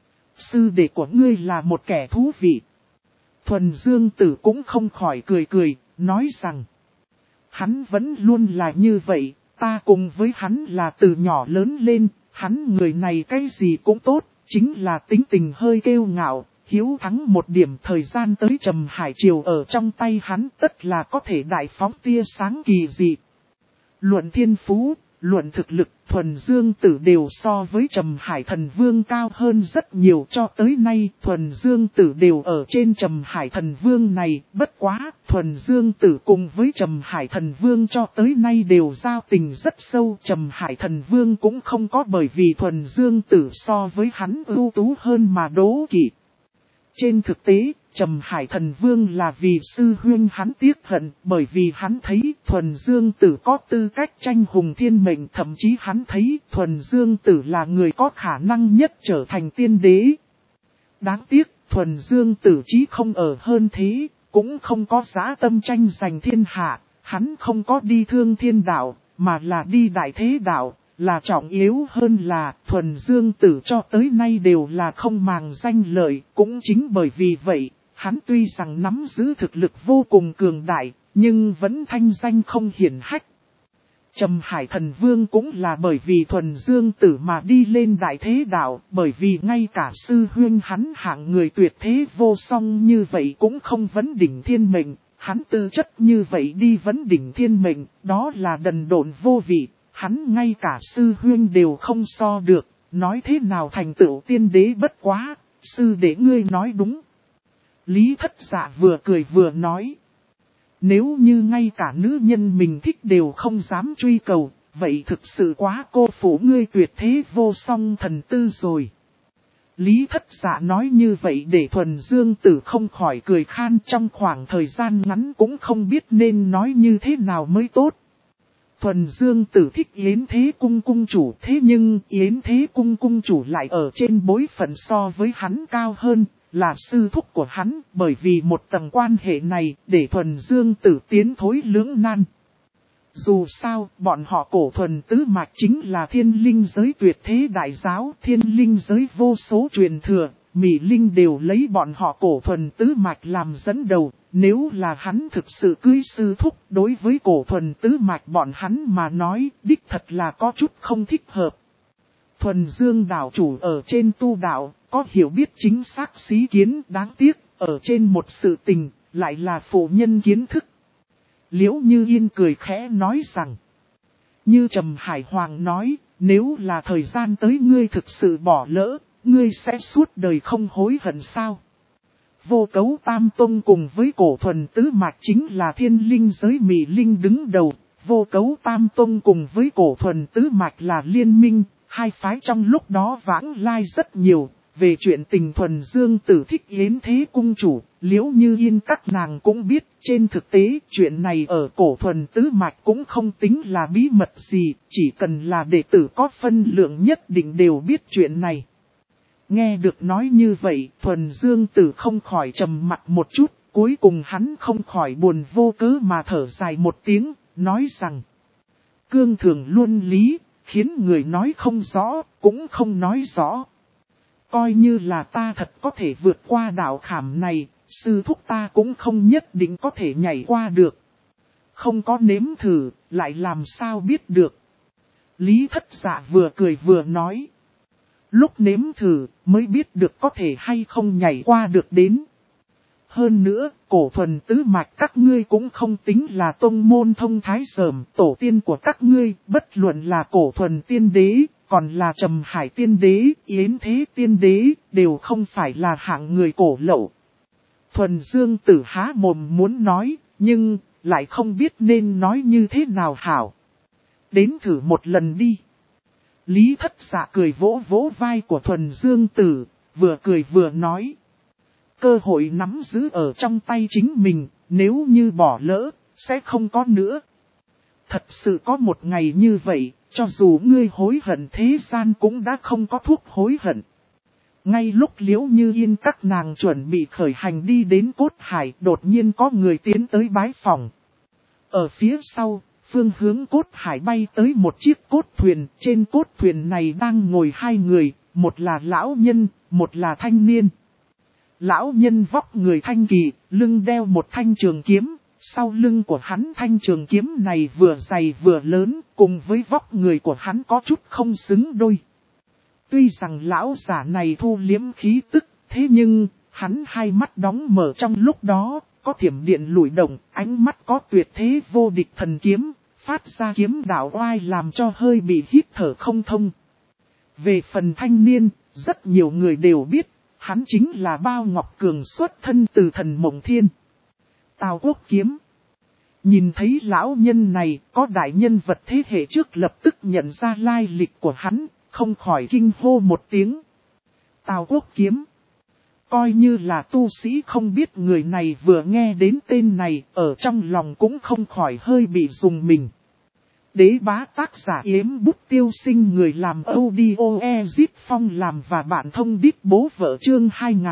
sư đệ của ngươi là một kẻ thú vị. Thuần Dương Tử cũng không khỏi cười, nói rằng: hắn vẫn luôn là như vậy, ta cùng với hắn là từ nhỏ lớn lên, hắn người này cái gì cũng tốt, chính là tính tình hơi kiêu ngạo, hiếu thắng một điểm. Thời gian tới Trầm Hải Triều ở trong tay hắn tất là có thể đại phóng tia sáng kỳ dị. Luận thiên phú, luận thực lực, Thuần Dương Tử đều so với Trầm Hải Thần Vương cao hơn rất nhiều. Cho tới nay, Thuần Dương Tử đều ở trên Trầm Hải Thần Vương này. Bất quá, Thuần Dương Tử cùng với Trầm Hải Thần Vương cho tới nay đều giao tình rất sâu. Trầm Hải Thần Vương cũng không có bởi vì Thuần Dương Tử so với hắn ưu tú hơn mà đố kỵ. Trên thực tế, Trầm Hải Thần Vương là vì sư huynh hắn tiếc hận, bởi vì hắn thấy Thuần Dương Tử có tư cách tranh hùng thiên mệnh, thậm chí hắn thấy Thuần Dương Tử là người có khả năng nhất trở thành tiên đế. Đáng tiếc, Thuần Dương Tử chí không ở hơn thế, cũng không có dã tâm tranh giành thiên hạ, hắn không có đi Thương Thiên Đạo, mà là đi Đại Thế Đạo. Là trọng yếu hơn là Thuần Dương Tử cho tới nay đều là không màng danh lợi. Cũng chính bởi vì vậy, hắn tuy rằng nắm giữ thực lực vô cùng cường đại, nhưng vẫn thanh danh không hiển hách. Trầm Hải Thần Vương cũng là bởi vì Thuần Dương Tử mà đi lên Đại Thế Đạo, bởi vì ngay cả sư huynh hắn hạng người tuyệt thế vô song như vậy cũng không vấn đỉnh thiên mệnh. Hắn tư chất như vậy đi vấn đỉnh thiên mệnh, đó là đần độn vô vị. Hắn ngay cả sư huynh đều không so được, nói thế nào thành tựu tiên đế. Bất quá, sư đệ ngươi nói đúng. Lý Thất Dạ vừa cười vừa nói: nếu như ngay cả nữ nhân mình thích đều không dám truy cầu, vậy thực sự quá cô phụ ngươi tuyệt thế vô song thần tư rồi. Lý Thất Dạ nói như vậy để Thuần Dương Tử không khỏi cười khan, trong khoảng thời gian ngắn cũng không biết nên nói như thế nào mới tốt. Thuần Dương Tử thích Yến Thế Cung cung chủ, thế nhưng Yến Thế Cung cung chủ lại ở trên bối phận so với hắn cao hơn, là sư thúc của hắn, bởi vì một tầng quan hệ này để Thuần Dương Tử tiến thối lưỡng nan. Dù sao, bọn họ Cổ Thuần tứ mạch chính là thiên linh giới tuyệt thế đại giáo, thiên linh giới vô số truyền thừa, Mị Linh đều lấy bọn họ Cổ Thuần tứ mạch làm dẫn đầu, nếu là hắn thực sự cưới sư thúc, đối với Cổ Thuần tứ mạch bọn hắn mà nói, đích thật là có chút không thích hợp. Thuần Dương đạo chủ ở trên tu đạo, có hiểu biết chính xác xí kiến, đáng tiếc, ở trên một sự tình, lại là phụ nhân kiến thức. Liễu Như Yên cười khẽ nói rằng, như Trầm Hải Hoàng nói, nếu là thời gian tới ngươi thực sự bỏ lỡ, ngươi sẽ suốt đời không hối hận sao? Vô Cấu Tam Tông cùng với Cổ Thuần tứ mạch chính là thiên linh giới Mị Linh đứng đầu, Vô Cấu Tam Tông cùng với Cổ Thuần tứ mạch là liên minh, hai phái trong lúc đó vãng lai rất nhiều. Về chuyện tình Thuần Dương Tử thích Yến Thế Cung chủ, Liễu Như Yên các nàng cũng biết, trên thực tế chuyện này ở Cổ Thuần tứ mạch cũng không tính là bí mật gì, chỉ cần là đệ tử có phân lượng nhất định đều biết chuyện này. Nghe được nói như vậy, Thuần Dương Tử không khỏi trầm mặt một chút, cuối cùng hắn không khỏi buồn vô cớ mà thở dài một tiếng, nói rằng: cương thường luân lý, khiến người nói không rõ, cũng không nói rõ. Coi như là ta thật có thể vượt qua đạo khảm này, sư thúc ta cũng không nhất định có thể nhảy qua được. Không có nếm thử, lại làm sao biết được. Lý Thất Dạ vừa cười vừa nói. Lúc nếm thử, mới biết được có thể hay không nhảy qua được đến. Hơn nữa, Cổ Thuần tứ mạch các ngươi cũng không tính là tông môn thông thái sởm, tổ tiên của các ngươi, bất luận là Cổ Thuần tiên đế, còn là Trầm Hải tiên đế, Yến Thế tiên đế, đều không phải là hạng người cổ lậu. Thuần Dương Tử há mồm muốn nói, nhưng lại không biết nên nói như thế nào hảo. Đến thử một lần đi. Lý Thất Dạ cười vỗ vỗ vai của Thuần Dương Tử, vừa cười vừa nói. Cơ hội nắm giữ ở trong tay chính mình, nếu như bỏ lỡ, sẽ không có nữa. Thật sự có một ngày như vậy, cho dù ngươi hối hận thế gian cũng đã không có thuốc hối hận. Ngay lúc Liễu Như Yên các nàng chuẩn bị khởi hành đi đến Cốt Hải, đột nhiên có người tiến tới bái phòng. Ở phía sau, phương hướng Cốt Hải bay tới một chiếc cốt thuyền, trên cốt thuyền này đang ngồi hai người, một là lão nhân, một là thanh niên. Lão nhân vóc người thanh kỳ, lưng đeo một thanh trường kiếm, sau lưng của hắn thanh trường kiếm này vừa dày vừa lớn, cùng với vóc người của hắn có chút không xứng đôi. Tuy rằng lão giả này thu liếm khí tức, thế nhưng, hắn hai mắt đóng mở trong lúc đó, có thiểm điện lùi động, ánh mắt có tuyệt thế vô địch thần kiếm, phát ra kiếm đạo oai làm cho hơi bị hít thở không thông. Về phần thanh niên, rất nhiều người đều biết, hắn chính là Bao Ngọc Cường xuất thân từ Thần Mộng Thiên. Tào Quốc Kiếm. Nhìn thấy lão nhân này, có đại nhân vật thế hệ trước lập tức nhận ra lai lịch của hắn, không khỏi kinh hô một tiếng. Tào Quốc Kiếm. Coi như là tu sĩ không biết người này vừa nghe đến tên này, ở trong lòng cũng không khỏi hơi bị rùng mình. Đế bá tác giả Yếm Bút Tiêu Sinh, người làm audio Ezip Phong làm và bạn thông đít bố vợ chương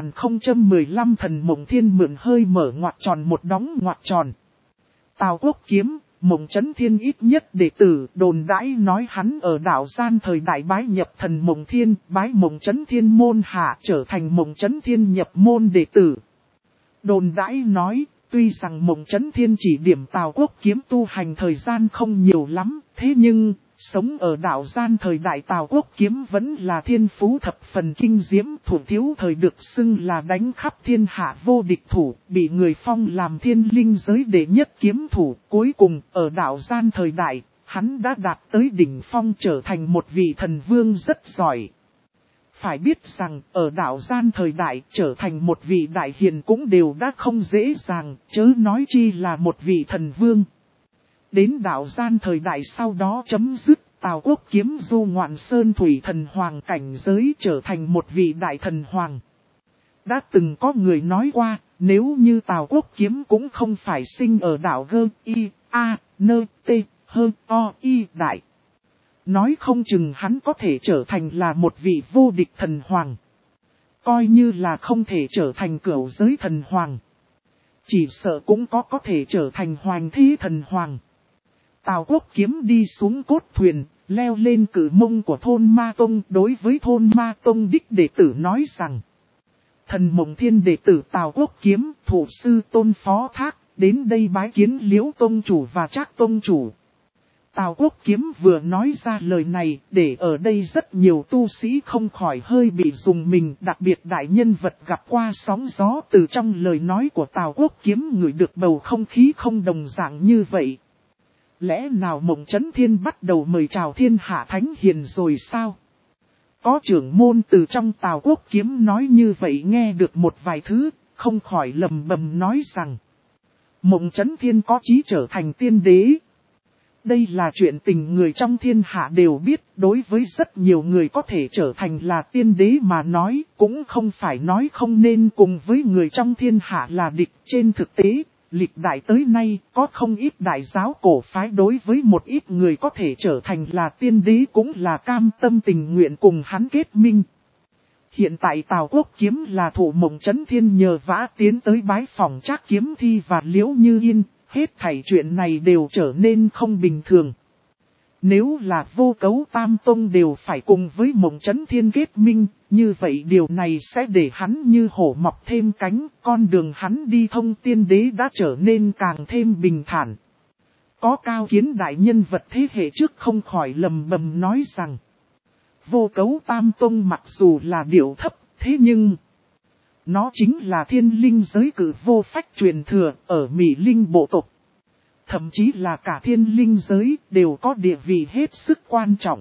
2015 Thần Mộng Thiên mượn hơi mở ngoặc tròn một đóng ngoặc tròn. Tào Quốc Kiếm, Mộng Chấn Thiên ít nhất đệ tử đồn đãi nói hắn ở đảo gian thời đại bái nhập Thần Mộng Thiên, bái Mộng Chấn Thiên môn hạ trở thành Mộng Chấn Thiên nhập môn đệ tử. Đồn đãi nói, tuy rằng Mộng Chấn Thiên chỉ điểm Tào Quốc Kiếm tu hành thời gian không nhiều lắm, thế nhưng, sống ở đảo gian thời đại Tào Quốc Kiếm vẫn là thiên phú thập phần kinh diễm, thủ thiếu thời được xưng là đánh khắp thiên hạ vô địch thủ, bị người phong làm thiên linh giới đệ nhất kiếm thủ. Cuối cùng, ở đảo gian thời đại, hắn đã đạt tới đỉnh phong trở thành một vị thần vương rất giỏi. Phải biết rằng, ở đảo gian thời đại, trở thành một vị đại hiền cũng đều đã không dễ dàng, chớ nói chi là một vị thần vương. Đến đảo gian thời đại sau đó chấm dứt, Tào Quốc Kiếm du ngoạn sơn thủy thần hoàng cảnh giới trở thành một vị đại thần hoàng. Đã từng có người nói qua, nếu như Tào Quốc Kiếm cũng không phải sinh ở đảo Gơ, I, A, Nơ, T, Hơ, O, I đại. Nói không chừng hắn có thể trở thành là một vị vô địch thần hoàng. Coi như là không thể trở thành cửu giới thần hoàng. Chỉ sợ cũng có thể trở thành hoàng thế thần hoàng. Tào Quốc Kiếm đi xuống cốt thuyền, leo lên cử mông của thôn Ma Tông, đối với thôn Ma Tông đích đệ tử nói rằng. Thần Mộng Thiên đệ tử Tào Quốc Kiếm, thủ sư Tôn phó thác, đến đây bái kiến Liễu Tông chủ và Trác Tông chủ. Tào Quốc Kiếm vừa nói ra lời này, để ở đây rất nhiều tu sĩ không khỏi hơi bị rùng mình, đặc biệt đại nhân vật gặp qua sóng gió từ trong lời nói của Tào Quốc Kiếm ngửi được bầu không khí không đồng dạng như vậy. Lẽ nào Mộng Chấn Thiên bắt đầu mời chào thiên hạ thánh hiền rồi sao? Có trưởng môn từ trong Tào Quốc Kiếm nói như vậy nghe được một vài thứ, không khỏi lầm bầm nói rằng. Mộng Chấn Thiên có chí trở thành tiên đế. Đây là chuyện tình người trong thiên hạ đều biết, đối với rất nhiều người có thể trở thành là tiên đế mà nói, cũng không phải nói không nên cùng với người trong thiên hạ là địch. Trên thực tế, lịch đại tới nay, có không ít đại giáo cổ phái đối với một ít người có thể trở thành là tiên đế cũng là cam tâm tình nguyện cùng hắn kết minh. Hiện tại Tào Quốc Kiếm là thủ Mộng Chấn Thiên nhờ vã tiến tới bái phòng Trác Kiếm Thi và Liễu Như Yên. Hết thảy chuyện này đều trở nên không bình thường. Nếu là Vô Cấu Tam Tông đều phải cùng với Mộng Chấn Thiên kết minh, như vậy điều này sẽ để hắn như hổ mọc thêm cánh, con đường hắn đi thông tiên đế đã trở nên càng thêm bình thản. Có cao kiến đại nhân vật thế hệ trước không khỏi lầm bầm nói rằng, Vô Cấu Tam Tông mặc dù là điệu thấp, thế nhưng nó chính là thiên linh giới cử vô phách truyền thừa ở Mỹ Linh bộ tộc. Thậm chí là cả thiên linh giới đều có địa vị hết sức quan trọng.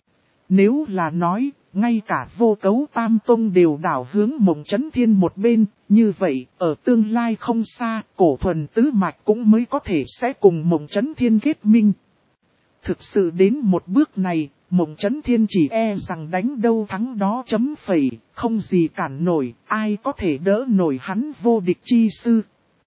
Nếu là nói, ngay cả Vô Cấu Tam Tông đều đảo hướng Mộng Chấn Thiên một bên, như vậy, ở tương lai không xa, cổ thuần tứ mạch cũng mới có thể sẽ cùng Mộng Chấn Thiên kết minh. Thực sự đến một bước này, Mộng Chấn Thiên chỉ e rằng đánh đâu thắng đó chấm phẩy, không gì cản nổi, ai có thể đỡ nổi hắn vô địch chi sư.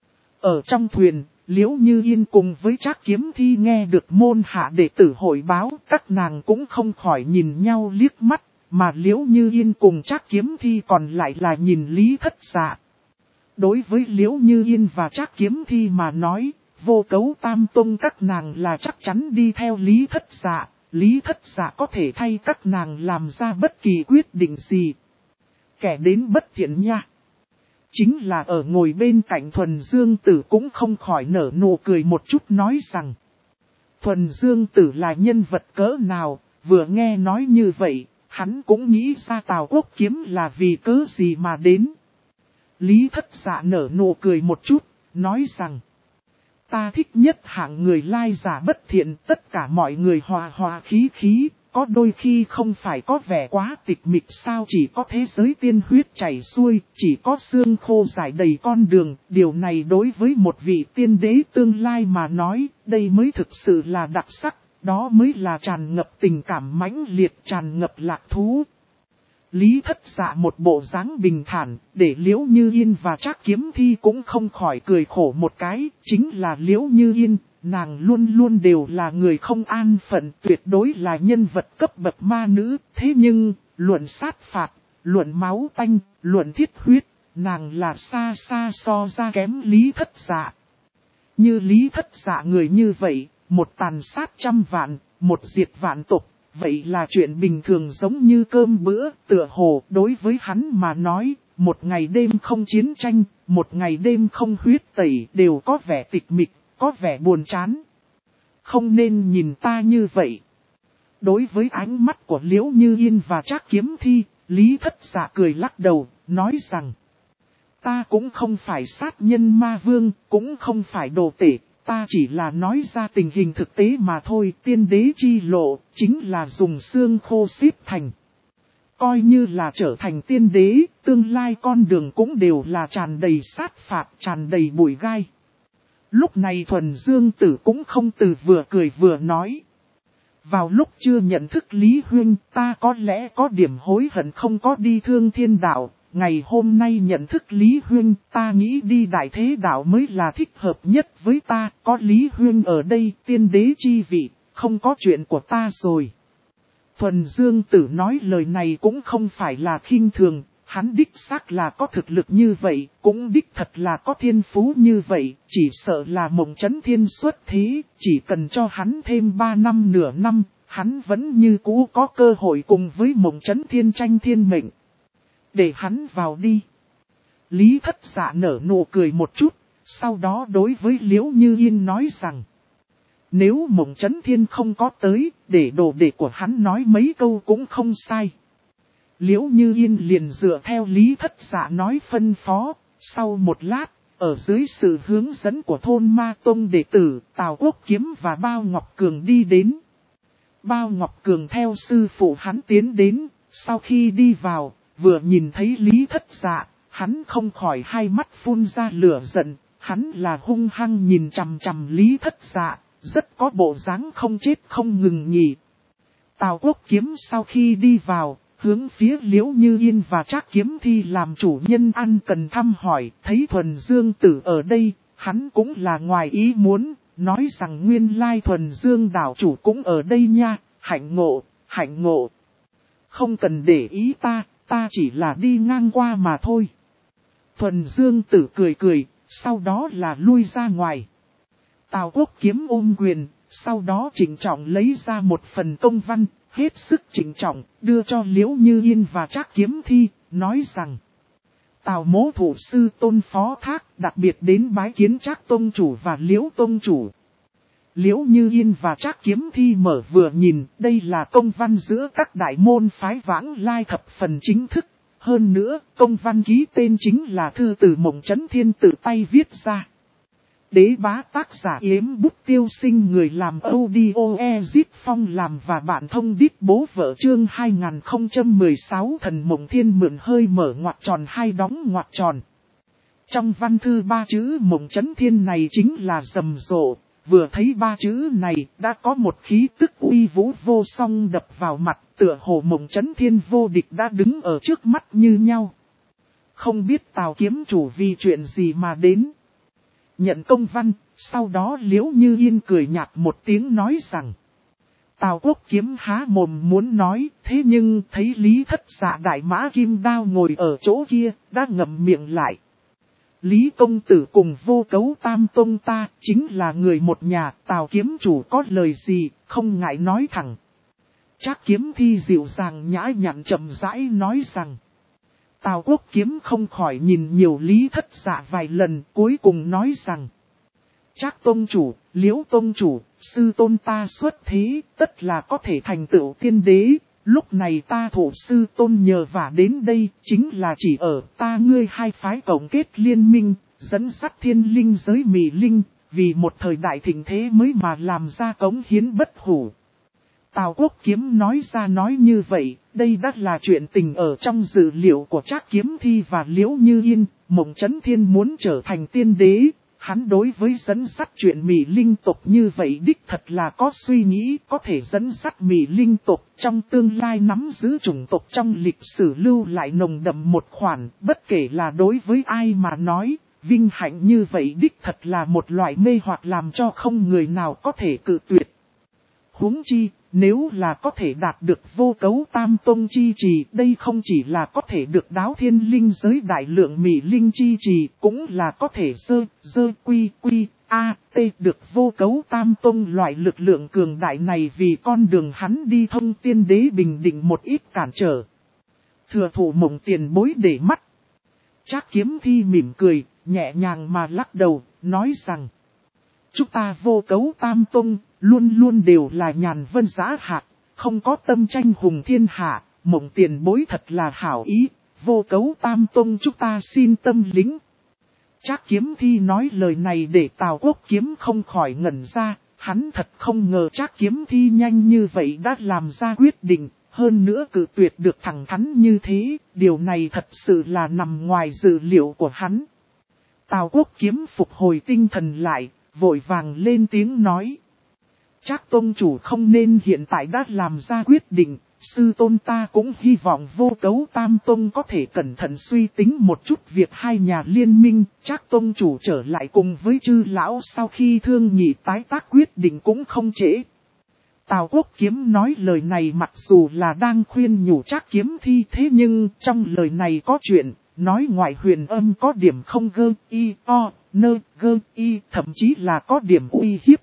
Ở trong thuyền, Liễu Như Yên cùng với Trác Kiếm Thi nghe được môn hạ đệ tử hội báo, các nàng cũng không khỏi nhìn nhau liếc mắt, mà Liễu Như Yên cùng Trác Kiếm Thi còn lại là nhìn Lý Thất Dạ. Đối với Liễu Như Yên và Trác Kiếm Thi mà nói, Vô Cấu Tam Tông các nàng là chắc chắn đi theo Lý Thất Dạ, Lý Thất Dạ có thể thay các nàng làm ra bất kỳ quyết định gì. Kẻ đến bất thiện nha. Chính là ở ngồi bên cạnh Thuần Dương Tử cũng không khỏi nở nụ cười một chút nói rằng. Thuần Dương Tử là nhân vật cỡ nào, vừa nghe nói như vậy, hắn cũng nghĩ ra Tào Quốc Kiếm là vì cớ gì mà đến. Lý Thất Dạ nở nụ cười một chút, nói rằng. Ta thích nhất hạng người lai giả bất thiện, tất cả mọi người hòa hòa khí khí, có đôi khi không phải có vẻ quá tịch mịch sao, chỉ có thế giới tiên huyết chảy xuôi, chỉ có xương khô rải đầy con đường, điều này đối với một vị tiên đế tương lai mà nói, đây mới thực sự là đặc sắc, đó mới là tràn ngập tình cảm mãnh liệt, tràn ngập lạc thú. Lý Thất Dạ một bộ dáng bình thản, để Liễu Như Yên và Trác Kiếm Thi cũng không khỏi cười khổ một cái, chính là Liễu Như Yên, nàng luôn luôn đều là người không an phận, tuyệt đối là nhân vật cấp bậc ma nữ, thế nhưng, luận sát phạt, luận máu tanh, luận thiết huyết, nàng là xa xa so ra kém Lý Thất Dạ. Như Lý Thất Dạ người như vậy, một tàn sát trăm vạn, một diệt vạn tộc. Vậy là chuyện bình thường giống như cơm bữa, tựa hồ đối với hắn mà nói, một ngày đêm không chiến tranh, một ngày đêm không huyết tẩy đều có vẻ tịch mịch, có vẻ buồn chán. Không nên nhìn ta như vậy. Đối với ánh mắt của Liễu Như Yên và Trác Kiếm Thi, Lý Thất Dạ cười lắc đầu, nói rằng, ta cũng không phải sát nhân ma vương, cũng không phải đồ tể. Ta chỉ là nói ra tình hình thực tế mà thôi, tiên đế chi lộ, chính là dùng xương khô xếp thành. Coi như là trở thành tiên đế, tương lai con đường cũng đều là tràn đầy sát phạt, tràn đầy bụi gai. Lúc này Thuần Dương Tử cũng không từ vừa cười vừa nói. Vào lúc chưa nhận thức Lý Huynh, ta có lẽ có điểm hối hận không có đi Thương Thiên Đạo. Ngày hôm nay nhận thức Lý Huynh, ta nghĩ đi Đại Thế Đạo mới là thích hợp nhất với ta. Có Lý Huynh ở đây, tiên đế chi vị, không có chuyện của ta rồi. Thuần Dương Tử nói lời này cũng không phải là khinh thường, Hắn đích xác là có thực lực như vậy, cũng đích thật là có thiên phú như vậy, chỉ sợ là Mộng Chấn Thiên xuất thế, chỉ cần cho hắn thêm 3 năm nửa năm, hắn vẫn như cũ có cơ hội cùng với Mộng Chấn Thiên tranh thiên mệnh. Để hắn vào đi. Lý Thất Dạ nở nụ cười một chút, sau đó đối với Liễu Như Yên nói rằng, nếu Mộng Chấn Thiên không có tới, để đồ đệ của hắn nói mấy câu cũng không sai. Liễu Như Yên liền dựa theo Lý Thất Dạ nói phân phó, sau một lát, ở dưới sự hướng dẫn của thôn Ma Tông đệ tử, Tào Quốc Kiếm và Bao Ngọc Cường đi đến. Bao Ngọc Cường theo sư phụ hắn tiến đến, sau khi đi vào, vừa nhìn thấy Lý Thất Dạ, hắn không khỏi hai mắt phun ra lửa giận, hắn là hung hăng nhìn chằm chằm Lý Thất Dạ, rất có bộ dáng không chết không ngừng nghỉ. Tào Quốc Kiếm sau khi đi vào, hướng phía Liễu Như Yên và Trác Kiếm Thi làm chủ nhân ăn cần thăm hỏi, thấy Thuần Dương Tử ở đây, hắn cũng là ngoài ý muốn, nói rằng nguyên lai Thuần Dương đảo chủ cũng ở đây nha, hạnh ngộ, hạnh ngộ. Không cần để ý ta chỉ là đi ngang qua mà thôi. Thuần Dương Tử cười cười, sau đó là lui ra ngoài. Tào Quốc Kiếm ôm quyền, sau đó trịnh trọng lấy ra một phần công văn, hết sức trịnh trọng, đưa cho Liễu Như Yên và Trác Kiếm Thi, nói rằng Tào mỗ thủ sư tôn phó thác, đặc biệt đến bái kiến Trác Tông Chủ và Liễu Tông Chủ. Liễu Như Yên và Trác Kiếm Thi mở vừa nhìn, đây là công văn giữa các đại môn phái vãng lai thập phần chính thức. Hơn nữa, công văn ký tên chính là thư từ Mộng Chấn Thiên tự tay viết ra. Đế bá tác giả Yếm Bút Tiêu Sinh, người làm audio Phong làm và bạn thông đít bố vợ chương 2016 Thần Mộng Thiên mượn hơi mở ngoặc tròn hai đóng ngoặc tròn. Trong văn thư ba chữ Mộng Chấn Thiên này chính là rầm rộ, vừa thấy ba chữ này đã có một khí tức uy vũ vô song đập vào mặt, tựa hồ Mộng Chấn Thiên vô địch đã đứng ở trước mắt như nhau. Không biết Tào kiếm chủ vì chuyện gì mà đến. Nhận công văn, sau đó Liễu Như Yên cười nhạt một tiếng nói rằng Tào Quốc Kiếm há mồm muốn nói, thế nhưng thấy Lý Thất Dạ đại mã kim đao ngồi ở chỗ kia, đã ngậm miệng lại. Lý công tử cùng Vô Cấu Tam Tông ta, chính là người một nhà, Tào kiếm chủ có lời gì, không ngại nói thẳng. Trác Kiếm Thi dịu dàng nhã nhặn chậm rãi nói rằng Tào Quốc Kiếm không khỏi nhìn nhiều Lý Thất Dạ vài lần, cuối cùng nói rằng Trác Tông Chủ, Liễu Tông Chủ, sư tôn ta xuất thế, tất là có thể thành tựu tiên đế. Lúc này ta thủ sư tôn nhờ vả đến đây, chính là chỉ ở ta ngươi hai phái cộng kết liên minh, dẫn dắt thiên linh giới Mị Linh, vì một thời đại thịnh thế mới mà làm ra cống hiến bất hủ. Tào Quốc Kiếm nói ra nói như vậy, đây đã là chuyện tình ở trong dự liệu của Trác Kiếm Thi và Liễu Như Yên. Mộng Chấn Thiên muốn trở thành tiên đế, hắn đối với dẫn dắt chuyện Mị Linh tộc như vậy đích thật là có suy nghĩ, có thể dẫn dắt Mị Linh tộc trong tương lai nắm giữ chủng tộc trong lịch sử lưu lại nồng đậm một khoản, bất kể là đối với ai mà nói, vinh hạnh như vậy đích thật là một loại mê hoặc làm cho không người nào có thể cự tuyệt. Huống chi, nếu là có thể đạt được Vô Cấu Tam Tông chi trì, đây không chỉ là có thể được đáo thiên linh giới đại lượng Mị Linh chi trì, cũng là có thể được Vô Cấu Tam Tông loại lực lượng cường đại này vì con đường hắn đi thông tiên đế bình định một ít cản trở. Thừa thủ Mộng tiền bối để mắt. Trác Kiếm Thi mỉm cười, nhẹ nhàng mà lắc đầu, nói rằng chúng ta Vô Cấu Tam Tông luôn luôn đều là nhàn vân giá hạt, không có tâm tranh hùng thiên hạ. Mộng tiền bối thật là hảo ý, Vô Cấu Tam Tông chúng ta xin tâm lĩnh. Trác Kiếm Thi nói lời này để Tào Quốc Kiếm không khỏi ngẩn ra, hắn thật không ngờ Trác Kiếm Thi nhanh như vậy đã làm ra quyết định, hơn nữa cự tuyệt được thẳng thắn như thế, điều này thật sự là nằm ngoài dự liệu của hắn. Tào Quốc Kiếm phục hồi tinh thần lại, vội vàng lên tiếng nói. Trác Tông Chủ không nên hiện tại đã làm ra quyết định, sư tôn ta cũng hy vọng Vô Cấu Tam Tông có thể cẩn thận suy tính một chút việc hai nhà liên minh. Trác Tông Chủ trở lại cùng với chư lão sau khi thương nhị tái tác quyết định cũng không trễ. Tào Quốc Kiếm nói lời này mặc dù là đang khuyên nhủ Trác Kiếm Thi, thế nhưng trong lời này có chuyện, nói ngoại huyền âm có điểm không gơ y o nơ gơ y, thậm chí là có điểm uy hiếp.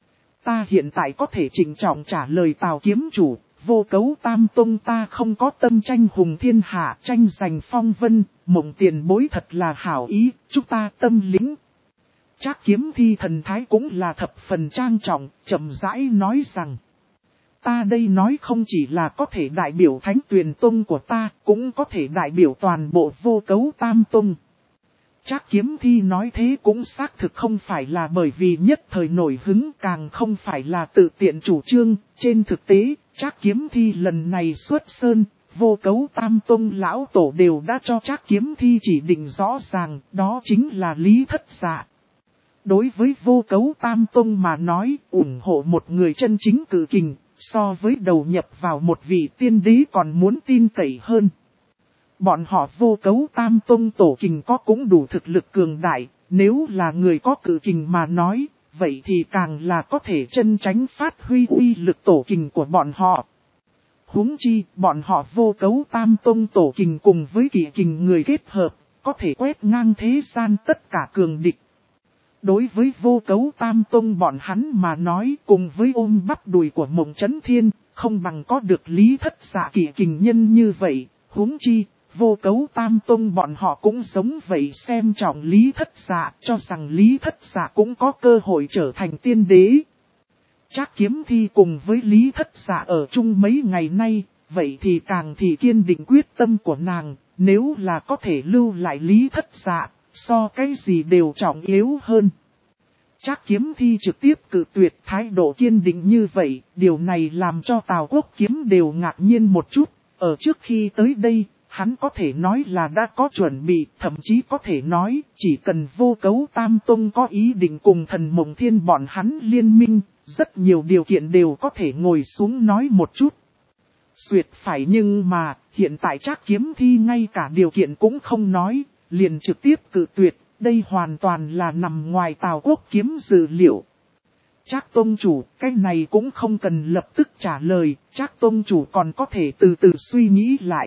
Ta hiện tại có thể trịnh trọng trả lời Tào kiếm chủ, Vô Cấu Tam Tông ta không có tâm tranh hùng thiên hạ, tranh giành phong vân, Mộng tiền bối thật là hảo ý, chúng ta tâm lĩnh. Trác Kiếm Thi thần thái cũng là thập phần trang trọng, chậm rãi nói rằng: ta đây nói không chỉ là có thể đại biểu Thánh Tuyền Tông của ta, cũng có thể đại biểu toàn bộ Vô Cấu Tam Tông. Trác Kiếm Thi nói thế cũng xác thực không phải là bởi vì nhất thời nổi hứng, càng không phải là tự tiện chủ trương. Trên thực tế, Trác Kiếm Thi lần này xuất sơn, Vô Cấu Tam Tông lão tổ đều đã cho Trác Kiếm Thi chỉ định rõ ràng, đó chính là Lý Thất Dạ. Đối với Vô Cấu Tam Tông mà nói, ủng hộ một người chân chính cự kình, so với đầu nhập vào một vị tiên đế còn muốn tin cậy hơn. Bọn họ Vô Cấu Tam Tông tổ kình có cũng đủ thực lực cường đại, nếu là người có cự kình mà nói, vậy thì càng là có thể chân tránh phát huy uy lực tổ kình của bọn họ. Huống chi, bọn họ Vô Cấu Tam Tông tổ kình cùng với kỵ kình người kết hợp, có thể quét ngang thế gian tất cả cường địch. Đối với Vô Cấu Tam Tông bọn hắn mà nói, cùng với ôm bắp đùi của Mộng Chấn Thiên, không bằng có được Lý Thất Dạ kỵ kình nhân như vậy. Huống chi, Vô Cấu Tam Tông bọn họ cũng giống vậy, xem trọng Lý Thất Dạ, cho rằng Lý Thất Dạ cũng có cơ hội trở thành tiên đế. Trác Kiếm Thi cùng với Lý Thất Dạ ở chung mấy ngày nay, vậy thì càng thì kiên định quyết tâm của nàng, nếu là có thể lưu lại Lý Thất Dạ, so cái gì đều trọng yếu hơn. Trác Kiếm Thi trực tiếp cự tuyệt, thái độ kiên định như vậy, điều này làm cho Tào Quốc Kiếm đều ngạc nhiên một chút. Ở trước khi tới đây, hắn có thể nói là đã có chuẩn bị, thậm chí có thể nói, chỉ cần Vô Cấu Tam Tông có ý định cùng Thần Mộng Thiên bọn hắn liên minh, rất nhiều điều kiện đều có thể ngồi xuống nói một chút. Duyệt phải, nhưng mà, hiện tại Trác Kiếm Thi ngay cả điều kiện cũng không nói, liền trực tiếp cự tuyệt, đây hoàn toàn là nằm ngoài Tào Quốc Kiếm dự liệu. Trác Tông chủ, cái này cũng không cần lập tức trả lời, Trác Tông chủ còn có thể từ từ suy nghĩ lại.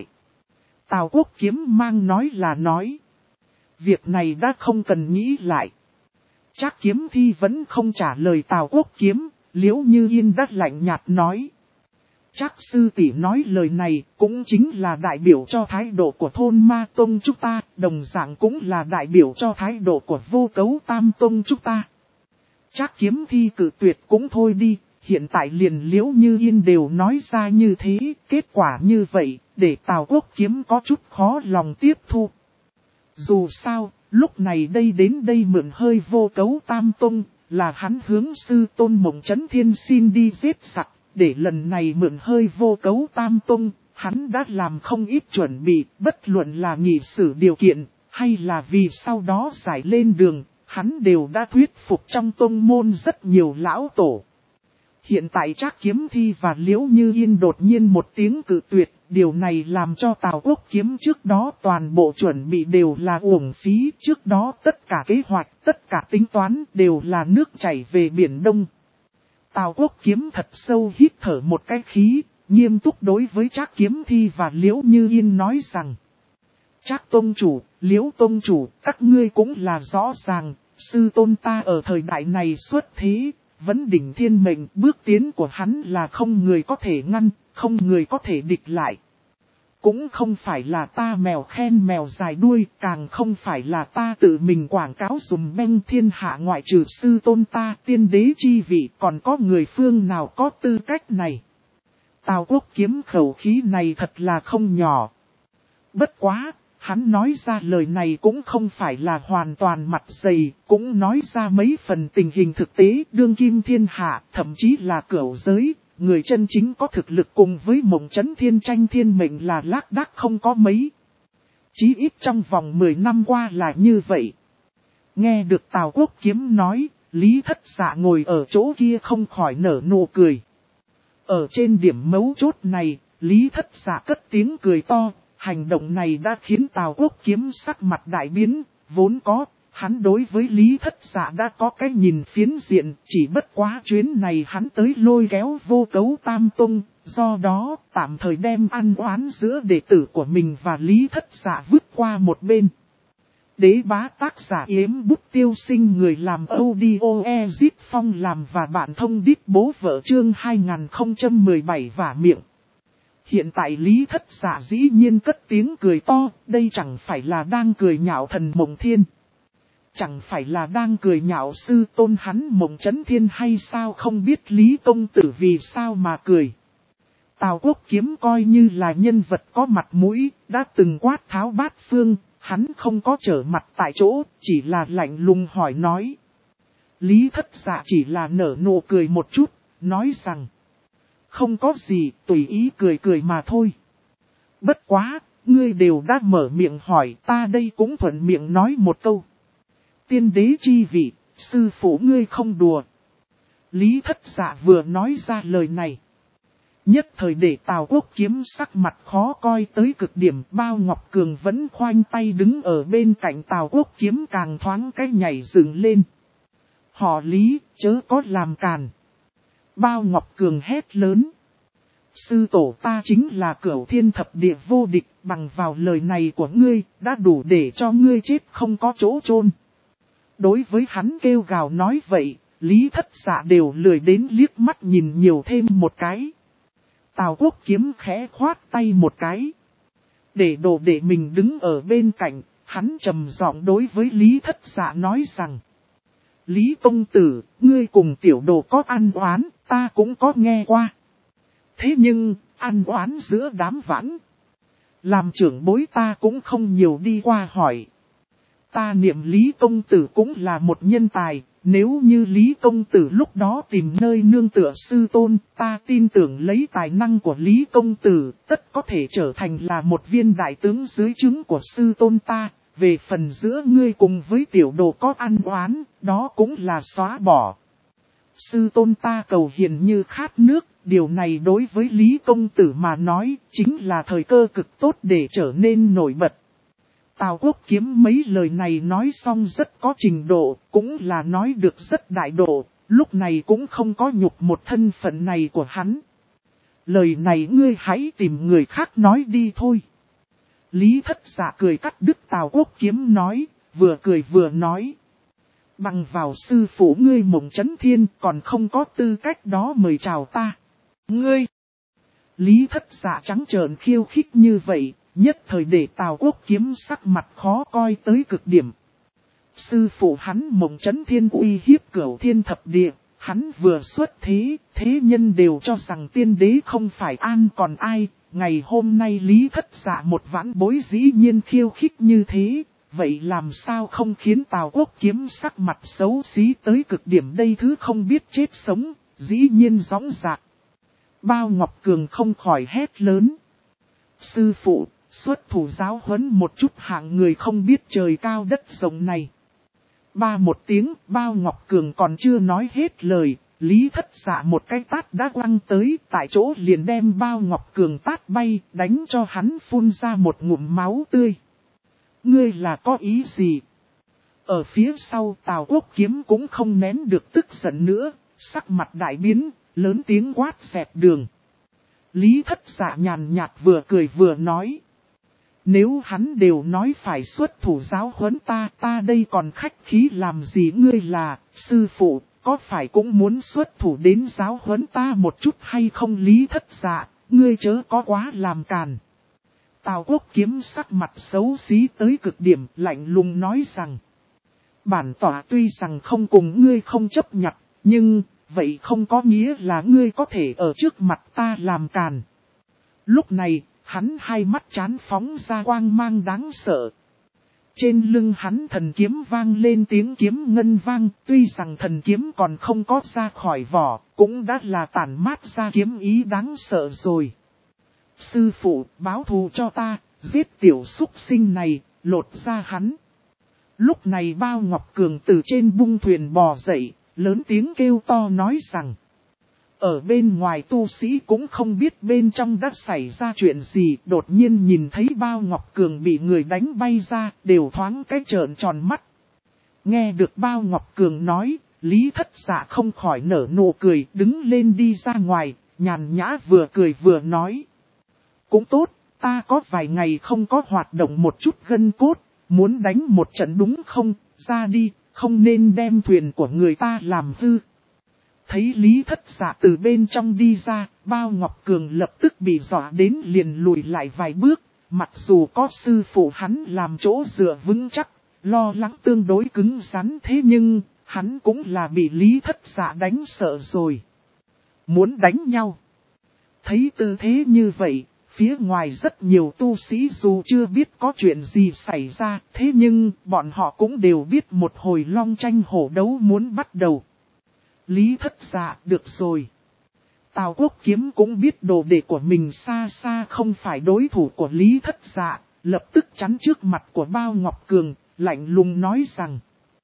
Tào Quốc Kiếm mang nói là nói. Việc này đã không cần nghĩ lại. Trác Kiếm Thi vẫn không trả lời Tào Quốc Kiếm, Liễu Như Yên đắt lạnh nhạt nói. Trác sư tỷ nói lời này cũng chính là đại biểu cho thái độ của thôn Ma Tông chúng ta, đồng dạng cũng là đại biểu cho thái độ của Vô Cấu Tam Tông chúng ta. Trác Kiếm Thi cự tuyệt cũng thôi đi, hiện tại liền Liễu Như Yên đều nói ra như thế, kết quả như vậy, để Tào Quốc Kiếm có chút khó lòng tiếp thu. Dù sao, lúc này đến đây mượn hơi Vô Cấu Tam Tông, là hắn hướng sư tôn Mộng Chấn Thiên xin đi giết giặc. Để lần này mượn hơi Vô Cấu Tam Tông, hắn đã làm không ít chuẩn bị, bất luận là nghị sử điều kiện, hay là vì sau đó giải lên đường, hắn đều đã thuyết phục trong tông môn rất nhiều lão tổ. Hiện tại Trác Kiếm Thi và Liễu Như Yên đột nhiên một tiếng cự tuyệt, điều này làm cho Tào Quốc Kiếm trước đó toàn bộ chuẩn bị đều là uổng phí, trước đó tất cả kế hoạch, tất cả tính toán đều là nước chảy về biển Đông. Tào Quốc Kiếm thật sâu hít thở một cái khí, nghiêm túc đối với Trác Kiếm Thi và Liễu Như Yên nói rằng. Trác Tông chủ, Liễu Tông chủ, các ngươi cũng là rõ ràng, sư tôn ta ở thời đại này xuất thế, vấn đỉnh thiên mệnh, bước tiến của hắn là không người có thể ngăn, không người có thể địch lại. Cũng không phải là ta mèo khen mèo dài đuôi, càng không phải là ta tự mình quảng cáo dùm beng thiên hạ, ngoại trừ sư tôn ta tiên đế chi vị, còn có người phương nào có tư cách này. Tào Quốc Kiếm khẩu khí này thật là không nhỏ. Bất quá, hắn nói ra lời này cũng không phải là hoàn toàn mặt dày, cũng nói ra mấy phần tình hình thực tế đương kim thiên hạ, thậm chí là cửu giới. Người chân chính có thực lực cùng với Mộng Chấn Thiên tranh thiên mệnh là lác đác không có mấy. Chí ít trong vòng 10 năm qua là như vậy. Nghe được Tào Quốc Kiếm nói, Lý Thất Dạ ngồi ở chỗ kia không khỏi nở nụ cười. Ở trên điểm mấu chốt này, Lý Thất Dạ cất tiếng cười to, hành động này đã khiến Tào Quốc Kiếm sắc mặt đại biến, vốn có. Hắn đối với Lý Thất Dạ đã có cái nhìn phiến diện, chỉ bất quá chuyến này hắn tới lôi kéo Vô Cấu Tam Tông, do đó tạm thời đem ăn oán giữa đệ tử của mình và Lý Thất Dạ vứt qua một bên. Đế bá tác giả Yếm Bút Tiêu Sinh, người làm audio Ezit Phong làm và bạn thông đít bố vợ chương 2017 vả miệng. Hiện tại Lý Thất Dạ dĩ nhiên cất tiếng cười to, đây chẳng phải là đang cười nhạo thần Mộng Thiên. Chẳng phải là đang cười nhạo sư tôn hắn Mộng Chấn Thiên hay sao, không biết Lý công tử vì sao mà cười. Tào Quốc Kiếm coi như là nhân vật có mặt mũi, đã từng quát tháo bát phương, hắn không có trở mặt tại chỗ, chỉ là lạnh lùng hỏi nói. Lý Thất Dạ chỉ là nở nụ cười một chút, nói rằng. Không có gì, tùy ý cười cười mà thôi. Bất quá, ngươi đều đã mở miệng hỏi, ta đây cũng thuận miệng nói một câu. Tiên đế chi vị, sư phụ ngươi không đùa. Lý Thất Dạ vừa nói ra lời này. Nhất thời để Tào Quốc Kiếm sắc mặt khó coi tới cực điểm, Bao Ngọc Cường vẫn khoanh tay đứng ở bên cạnh Tào Quốc Kiếm càng thoáng cái nhảy dựng lên. Họ Lý, chớ có làm càn. Bao Ngọc Cường hét lớn. Sư tổ ta chính là Cửu Thiên Thập Địa vô địch, bằng vào lời này của ngươi, đã đủ để cho ngươi chết không có chỗ chôn. Đối với hắn kêu gào nói vậy, Lý Thất Dạ đều lười đến liếc mắt nhìn nhiều thêm một cái. Tào Quốc Kiếm khẽ khoát tay một cái. Để đồ đệ mình đứng ở bên cạnh, hắn trầm giọng đối với Lý Thất Dạ nói rằng. Lý công tử, ngươi cùng tiểu đồ có ăn oán, ta cũng có nghe qua. Thế nhưng, ăn oán giữa đám vãn. Làm trưởng bối ta cũng không nhiều đi qua hỏi. Ta niệm Lý công tử cũng là một nhân tài, nếu như Lý công tử lúc đó tìm nơi nương tựa sư tôn, ta tin tưởng lấy tài năng của Lý công tử, tất có thể trở thành là một viên đại tướng dưới trướng của sư tôn ta. Về phần giữa ngươi cùng với tiểu đồ có ăn oán, đó cũng là xóa bỏ. Sư tôn ta cầu hiền như khát nước, điều này đối với Lý công tử mà nói, chính là thời cơ cực tốt để trở nên nổi bật. Tào Quốc Kiếm mấy lời này nói xong rất có trình độ, cũng là nói được rất đại độ, lúc này cũng không có nhục một thân phận này của hắn. Lời này ngươi hãy tìm người khác nói đi thôi. Lý Thất Dạ cười cắt đứt Tào Quốc Kiếm nói, vừa cười vừa nói. Bằng vào sư phụ ngươi Mộng Chấn Thiên còn không có tư cách đó mời chào ta. Ngươi! Lý Thất Dạ trắng trợn khiêu khích như vậy, nhất thời để Tào Quốc Kiếm sắc mặt khó coi tới cực điểm. Sư phụ hắn Mộng Chấn Thiên uy hiếp Cửu Thiên Thập Địa, hắn vừa xuất thế, thế nhân đều cho rằng tiên đế không phải an còn ai. Ngày hôm nay Lý Thất Dạ một vãn bối dĩ nhiên khiêu khích như thế, vậy làm sao không khiến Tào Quốc Kiếm sắc mặt xấu xí tới cực điểm, đây thứ không biết chết sống, dĩ nhiên dõng dạc. Bao Ngọc Cường không khỏi hét lớn. Sư phụ, xuất thủ giáo huấn một chút hạng người không biết trời cao đất rộng này. Ba một tiếng, Bao Ngọc Cường còn chưa nói hết lời. Lý Thất Dạ một cái tát đã quăng tới, tại chỗ liền đem Bao Ngọc Cường tát bay, đánh cho hắn phun ra một ngụm máu tươi. Ngươi là có ý gì? Ở phía sau Tào Quốc Kiếm cũng không nén được tức giận nữa, sắc mặt đại biến, lớn tiếng quát dẹp đường. Lý Thất Dạ nhàn nhạt vừa cười vừa nói. Nếu hắn đều nói phải xuất thủ giáo huấn ta, ta đây còn khách khí làm gì, ngươi là, sư phụ, có phải cũng muốn xuất thủ đến giáo huấn ta một chút hay không? Lý Thất Dạ, ngươi chớ có quá làm càn. Tào Quốc Kiếm sắc mặt xấu xí tới cực điểm, lạnh lùng nói rằng. Bản tỏa tuy rằng không cùng ngươi không chấp nhận, nhưng, vậy không có nghĩa là ngươi có thể ở trước mặt ta làm càn. Lúc này, hắn hai mắt chán phóng ra quang mang đáng sợ. Trên lưng hắn thần kiếm vang lên tiếng kiếm ngân vang, tuy rằng thần kiếm còn không có ra khỏi vỏ, cũng đã là tản mát ra kiếm ý đáng sợ rồi. Sư phụ, báo thù cho ta, giết tiểu súc sinh này, lột ra hắn. Lúc này Bao Ngọc Cường từ trên bung thuyền bò dậy, lớn tiếng kêu to nói rằng. Ở bên ngoài tu sĩ cũng không biết bên trong đã xảy ra chuyện gì, đột nhiên nhìn thấy Bao Ngọc Cường bị người đánh bay ra, đều thoáng cái trợn tròn mắt. Nghe được Bao Ngọc Cường nói, Lý Thất Dạ không khỏi nở nụ cười, đứng lên đi ra ngoài, nhàn nhã vừa cười vừa nói. Cũng tốt, ta có vài ngày không có hoạt động một chút gân cốt, muốn đánh một trận đúng không, ra đi, không nên đem thuyền của người ta làm hư. Thấy Lý Thất Dạ từ bên trong đi ra, Bao Ngọc Cường lập tức bị dọa đến liền lùi lại vài bước, mặc dù có sư phụ hắn làm chỗ dựa vững chắc, lo lắng tương đối cứng rắn thế nhưng, hắn cũng là bị Lý Thất Dạ đánh sợ rồi. Muốn đánh nhau. Thấy tư thế như vậy, phía ngoài rất nhiều tu sĩ dù chưa biết có chuyện gì xảy ra, thế nhưng bọn họ cũng đều biết một hồi long tranh hổ đấu muốn bắt đầu. Lý Thất Dạ, được rồi. Tào Quốc Kiếm cũng biết đồ đệ của mình xa xa không phải đối thủ của Lý Thất Dạ, lập tức chắn trước mặt của Bao Ngọc Cường, lạnh lùng nói rằng.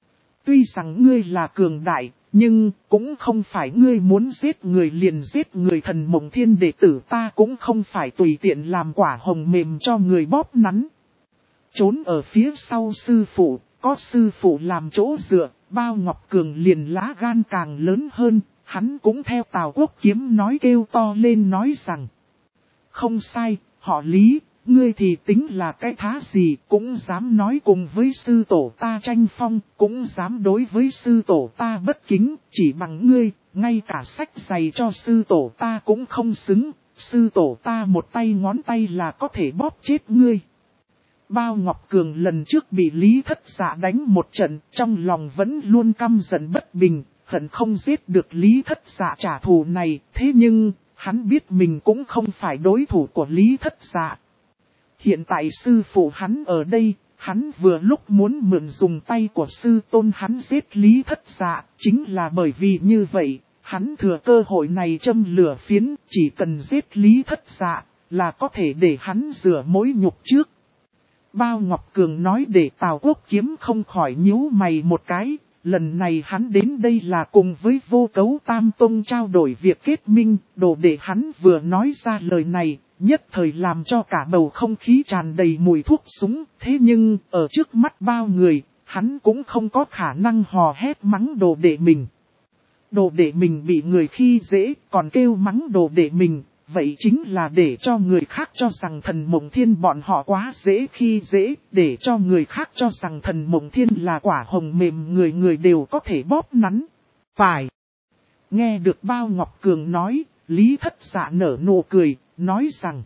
Tuy rằng ngươi là cường đại, nhưng cũng không phải ngươi muốn giết người liền giết người. Thần Mộng Thiên đệ tử ta cũng không phải tùy tiện làm quả hồng mềm cho người bóp nắn. Trốn ở phía sau sư phụ, có sư phụ làm chỗ dựa, Bao Ngọc Cường liền lá gan càng lớn hơn, hắn cũng theo Tào Quốc Kiếm nói kêu to lên nói rằng. Không sai, họ Lý, ngươi thì tính là cái thá gì, cũng dám nói cùng với sư tổ ta tranh phong, cũng dám đối với sư tổ ta bất kính, chỉ bằng ngươi, ngay cả sách giày cho sư tổ ta cũng không xứng, sư tổ ta một tay ngón tay là có thể bóp chết ngươi. Bao Ngọc Cường lần trước bị Lý Thất Dạ đánh một trận, trong lòng vẫn luôn căm giận bất bình, hận không giết được Lý Thất Dạ trả thù này, thế nhưng, hắn biết mình cũng không phải đối thủ của Lý Thất Dạ. Hiện tại sư phụ hắn ở đây, hắn vừa lúc muốn mượn dùng tay của sư tôn hắn giết Lý Thất Dạ, chính là bởi vì như vậy, hắn thừa cơ hội này châm lửa phiến, chỉ cần giết Lý Thất Dạ, là có thể để hắn rửa mối nhục trước. Bao Ngọc Cường nói để Tào Quốc Kiếm không khỏi nhíu mày một cái, lần này hắn đến đây là cùng với Vô Cấu Tam Tông trao đổi việc kết minh, đồ để hắn vừa nói ra lời này, nhất thời làm cho cả bầu không khí tràn đầy mùi thuốc súng, thế nhưng ở trước mắt bao người, hắn cũng không có khả năng hò hét mắng đồ đệ mình. Đồ đệ mình bị người khi dễ, còn kêu mắng đồ đệ mình. Vậy chính là để cho người khác cho rằng Thần Mộng Thiên bọn họ quá dễ khi dễ, để cho người khác cho rằng Thần Mộng Thiên là quả hồng mềm người người đều có thể bóp nắn. Phải. Nghe được Bao Ngọc Cường nói, Lý Thất Dạ nở nụ cười, nói rằng.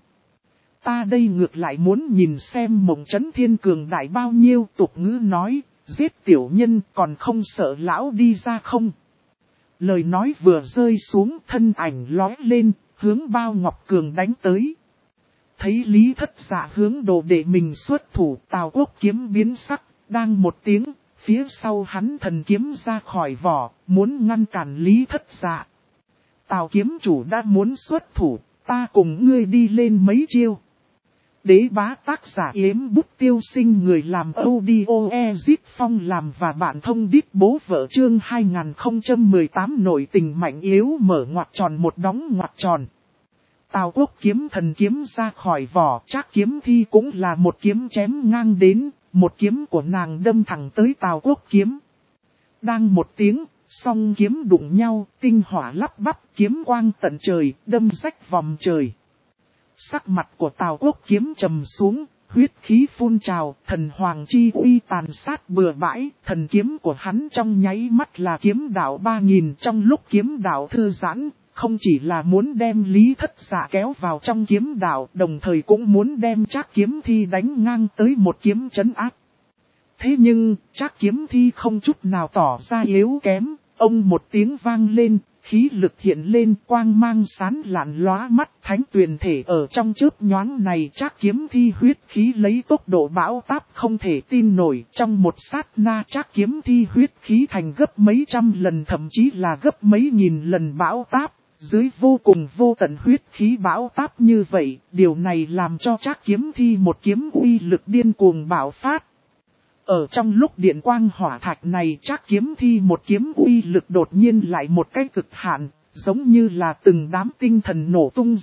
Ta đây ngược lại muốn nhìn xem Mộng Chấn Thiên cường đại bao nhiêu. Tục ngữ nói, giết tiểu nhân còn không sợ lão đi ra không. Lời nói vừa rơi xuống, thân ảnh lóe lên, hướng Bao Ngọc Cường đánh tới. Thấy Lý Thất Dạ hướng đồ đệ mình xuất thủ, Tào Quốc Kiếm biến sắc, đang một tiếng, phía sau hắn thần kiếm ra khỏi vỏ, muốn ngăn cản Lý Thất Dạ. Tào kiếm chủ đã muốn xuất thủ, ta cùng ngươi đi lên mấy chiêu. Đế bá tác giả Yếm Bút Tiêu Sinh, người làm audio Ezip Phong làm và bạn thông đít bố vợ chương 2018 nổi tình mạnh yếu mở ngoặc tròn một đóng ngoặc tròn. Tào Quốc Kiếm thần kiếm ra khỏi vỏ, Trác Kiếm Thi cũng là một kiếm chém ngang đến, một kiếm của nàng đâm thẳng tới Tào Quốc Kiếm. Đang một tiếng, song kiếm đụng nhau, tinh hỏa lắp bắp, kiếm quang tận trời, đâm rách vòng trời. Sắc mặt của Tào Quốc Kiếm trầm xuống, huyết khí phun trào, thần hoàng chi uy tàn sát bừa bãi, thần kiếm của hắn trong nháy mắt là kiếm đạo 3000, trong lúc kiếm đạo thư giãn, không chỉ là muốn đem Lý Thất Dạ kéo vào trong kiếm đạo, đồng thời cũng muốn đem Trác Kiếm Thi đánh ngang tới một kiếm trấn áp. Thế nhưng, Trác Kiếm Thi không chút nào tỏ ra yếu kém, ông một tiếng vang lên, khí lực hiện lên, quang mang sáng lạn lóa mắt, thánh tuyền thể ở trong chớp nhoáng này. Trác Kiếm Thi huyết khí lấy tốc độ bão táp không thể tin nổi, trong một sát na Trác Kiếm Thi huyết khí thành gấp mấy trăm lần, thậm chí là gấp mấy nghìn lần bão táp. Dưới vô cùng vô tận huyết khí bão táp như vậy, điều này làm cho Trác Kiếm Thi một kiếm uy lực điên cuồng bạo phát. Ở trong lúc điện quang hỏa thạch này, Trác Kiếm Thi một kiếm uy lực đột nhiên lại một cái cực hạn, giống như là từng đám tinh thần nổ tung ra,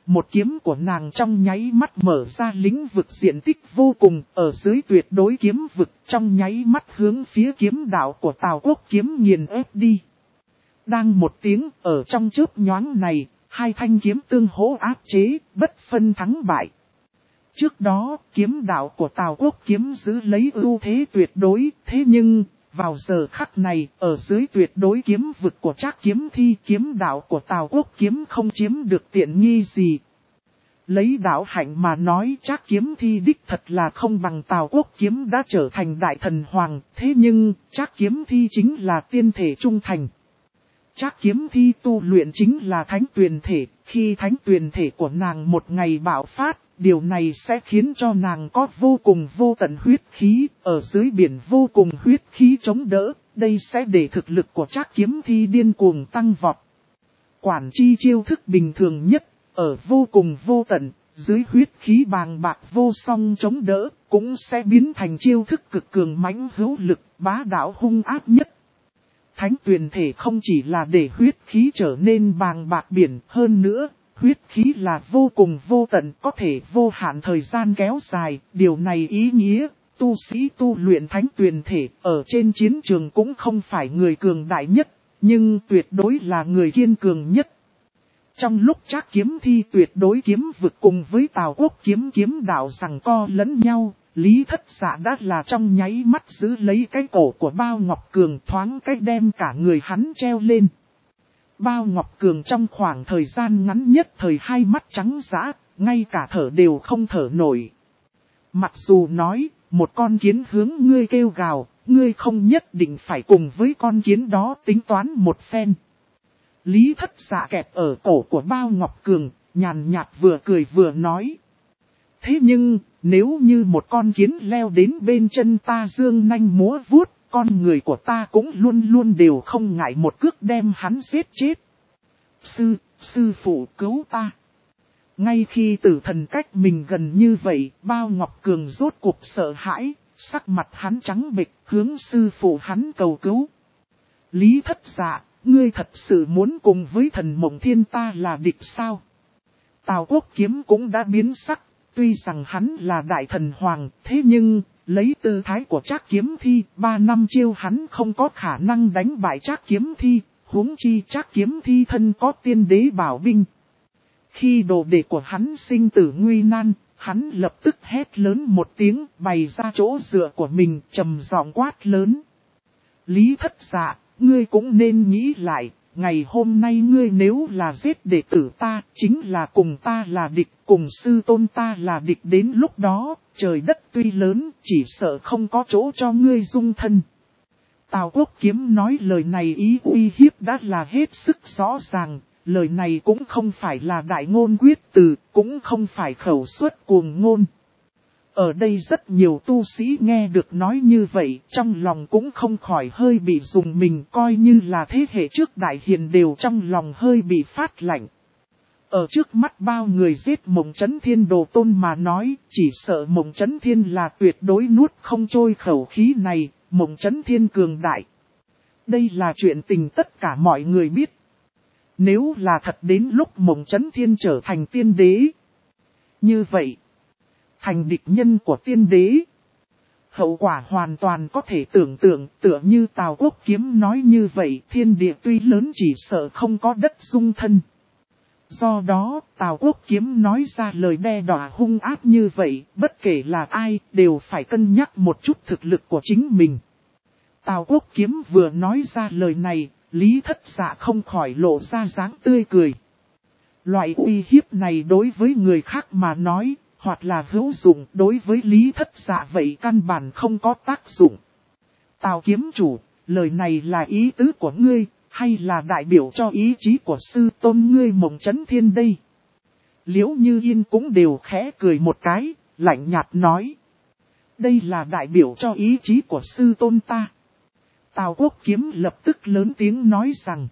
một kiếm của nàng trong nháy mắt mở ra lĩnh vực diện tích vô cùng, ở dưới tuyệt đối kiếm vực trong nháy mắt hướng phía kiếm đạo của Tào Quốc Kiếm nghiền ép đi. Đang một tiếng, ở trong chớp nhoáng này, hai thanh kiếm tương hỗ áp chế, bất phân thắng bại. Trước đó, kiếm đạo của Tào Quốc Kiếm giữ lấy ưu thế tuyệt đối, thế nhưng, vào giờ khắc này, ở dưới tuyệt đối kiếm vực của Trác Kiếm Thi, kiếm đạo của Tào Quốc Kiếm không chiếm được tiện nghi gì. Lấy đạo hạnh mà nói, Trác Kiếm Thi đích thật là không bằng Tào Quốc Kiếm đã trở thành đại thần hoàng, thế nhưng, Trác Kiếm Thi chính là tiên thể trung thành. Trác Kiếm Thi tu luyện chính là thánh tuyền thể, khi thánh tuyền thể của nàng một ngày bạo phát, điều này sẽ khiến cho nàng có vô cùng vô tận huyết khí, ở dưới biển vô cùng huyết khí chống đỡ, đây sẽ để thực lực của Trác Kiếm Thi điên cuồng tăng vọt. Quản chi chiêu thức bình thường nhất, ở vô cùng vô tận, dưới huyết khí bàng bạc vô song chống đỡ, cũng sẽ biến thành chiêu thức cực cường mãnh hữu lực, bá đạo hung ác nhất. Thánh tuyền thể không chỉ là để huyết khí trở nên bàng bạc biển, hơn nữa, huyết khí là vô cùng vô tận, có thể vô hạn thời gian kéo dài, điều này ý nghĩa, tu sĩ tu luyện thánh tuyền thể, ở trên chiến trường cũng không phải người cường đại nhất, nhưng tuyệt đối là người kiên cường nhất. Trong lúc Trác Kiếm Thi tuyệt đối kiếm vực cùng với Tào Quốc kiếm đạo giằng co lẫn nhau, Lý Thất Dạ đã là trong nháy mắt giữ lấy cái cổ của Bao Ngọc Cường, thoáng cách đem cả người hắn treo lên. Bao Ngọc Cường trong khoảng thời gian ngắn nhất thời hai mắt trắng dã, ngay cả thở đều không thở nổi. Mặc dù nói, một con kiến hướng ngươi kêu gào, ngươi không nhất định phải cùng với con kiến đó tính toán một phen. Lý Thất Dạ kẹp ở cổ của Bao Ngọc Cường, nhàn nhạt vừa cười vừa nói. Thế nhưng, nếu như một con kiến leo đến bên chân ta dương nanh múa vuốt, con người của ta cũng luôn luôn đều không ngại một cước đem hắn giết chết. Sư phụ cứu ta. Ngay khi tử thần cách mình gần như vậy, Bao Ngọc Cường rốt cuộc sợ hãi, sắc mặt hắn trắng bệch, hướng sư phụ hắn cầu cứu. Lý Thất Dạ, ngươi thật sự muốn cùng với thần Mộng Thiên ta là địch sao? Tào Quốc Kiếm cũng đã biến sắc, tuy rằng hắn là đại thần hoàng, thế nhưng, lấy tư thái của Trác Kiếm Thi, 3 năm chiêu hắn không có khả năng đánh bại Trác Kiếm Thi, huống chi Trác Kiếm Thi thân có tiên đế bảo binh. Khi đồ đệ của hắn sinh tử nguy nan, hắn lập tức hét lớn một tiếng, bày ra chỗ dựa của mình, trầm giọng quát lớn. Lý Thất Dạ, ngươi cũng nên nghĩ lại, ngày hôm nay ngươi nếu là giết đệ tử ta, chính là cùng ta là địch, cùng sư tôn ta là địch, đến lúc đó, trời đất tuy lớn, chỉ sợ không có chỗ cho ngươi dung thân. Tào Quốc Kiếm nói lời này ý uy hiếp đã là hết sức rõ ràng, lời này cũng không phải là đại ngôn quyết từ, cũng không phải khẩu suất cuồng ngôn. Ở đây rất nhiều tu sĩ nghe được nói như vậy, trong lòng cũng không khỏi hơi bị rùng mình, coi như là thế hệ trước đại hiền đều trong lòng hơi bị phát lạnh. Ở trước mắt bao người giết Mộng Chấn Thiên đồ tôn mà nói, chỉ sợ Mộng Chấn Thiên là tuyệt đối nuốt không trôi khẩu khí này, Mộng Chấn Thiên cường đại. Đây là chuyện tình tất cả mọi người biết. Nếu là thật đến lúc Mộng Chấn Thiên trở thành tiên đế. Như vậy, thành địch nhân của tiên đế. Hậu quả hoàn toàn có thể tưởng tượng, tựa như Tào Quốc Kiếm nói như vậy, thiên địa tuy lớn chỉ sợ không có đất dung thân. Do đó, Tào Quốc Kiếm nói ra lời đe dọa hung ác như vậy, bất kể là ai, đều phải cân nhắc một chút thực lực của chính mình. Tào Quốc Kiếm vừa nói ra lời này, Lý Thất Dạ không khỏi lộ ra dáng tươi cười. Loại uy hiếp này đối với người khác mà nói, hoặc là hữu dụng, đối với Lý Thất Dạ vậy căn bản không có tác dụng. Tào kiếm chủ, lời này là ý tứ của ngươi, hay là đại biểu cho ý chí của sư tôn ngươi Mộng Chấn Thiên đây? Liễu Như Yên cũng đều khẽ cười một cái, lạnh nhạt nói. Đây là đại biểu cho ý chí của sư tôn ta. Tào Quốc Kiếm lập tức lớn tiếng nói rằng.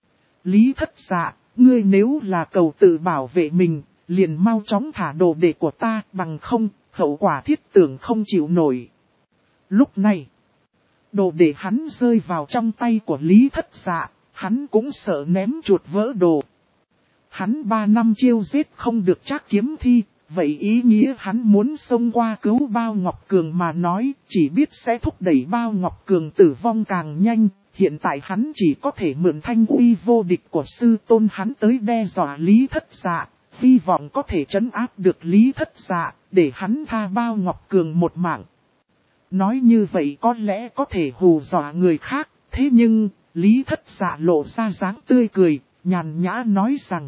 Lý Thất Dạ, ngươi nếu là cầu tự bảo vệ mình, liền mau chóng thả đồ đệ của ta, bằng không, hậu quả thiết tưởng không chịu nổi. Lúc này, đồ đệ hắn rơi vào trong tay của Lý Thất Dạ, hắn cũng sợ ném chuột vỡ đồ. Hắn 3 năm chiêu giết không được Trác Kiếm Thi, vậy ý nghĩa hắn muốn xông qua cứu Bao Ngọc Cường mà nói, chỉ biết sẽ thúc đẩy Bao Ngọc Cường tử vong càng nhanh. Hiện tại hắn chỉ có thể mượn thanh uy vô địch của sư tôn hắn tới đe dọa Lý Thất Dạ, hy vọng có thể trấn áp được Lý Thất Dạ, để hắn tha Bao Ngọc Cường một mạng. Nói như vậy có lẽ có thể hù dọa người khác, thế nhưng, Lý Thất Dạ lộ ra dáng tươi cười, nhàn nhã nói rằng: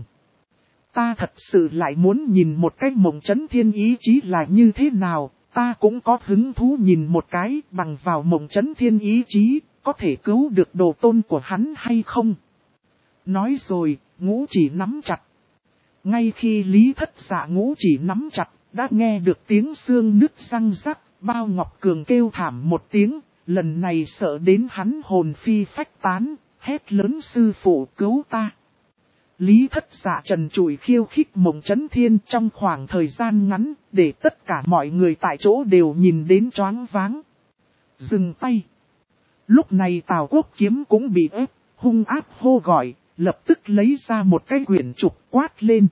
ta thật sự lại muốn nhìn một cái Mộng Chấn Thiên ý chí là như thế nào, ta cũng có hứng thú nhìn một cái bằng vào Mộng Chấn Thiên ý chí, có thể cứu được đồ tôn của hắn hay không. Nói rồi, ngũ chỉ nắm chặt. Ngay khi Lý Thất Dạ ngũ chỉ nắm chặt, đã nghe được tiếng xương nứt răng rắc, Bao Ngọc Cường kêu thảm một tiếng, lần này sợ đến hắn hồn phi phách tán, hét lớn: sư phụ cứu ta. Lý Thất Dạ trần trụi khiêu khích Mộng Chấn Thiên trong khoảng thời gian ngắn, để tất cả mọi người tại chỗ đều nhìn đến choáng váng. Dừng tay. Lúc này Tào Quốc Kiếm cũng bị ép, hung ác hô gọi, lập tức lấy ra một cái quyển trục quát lên: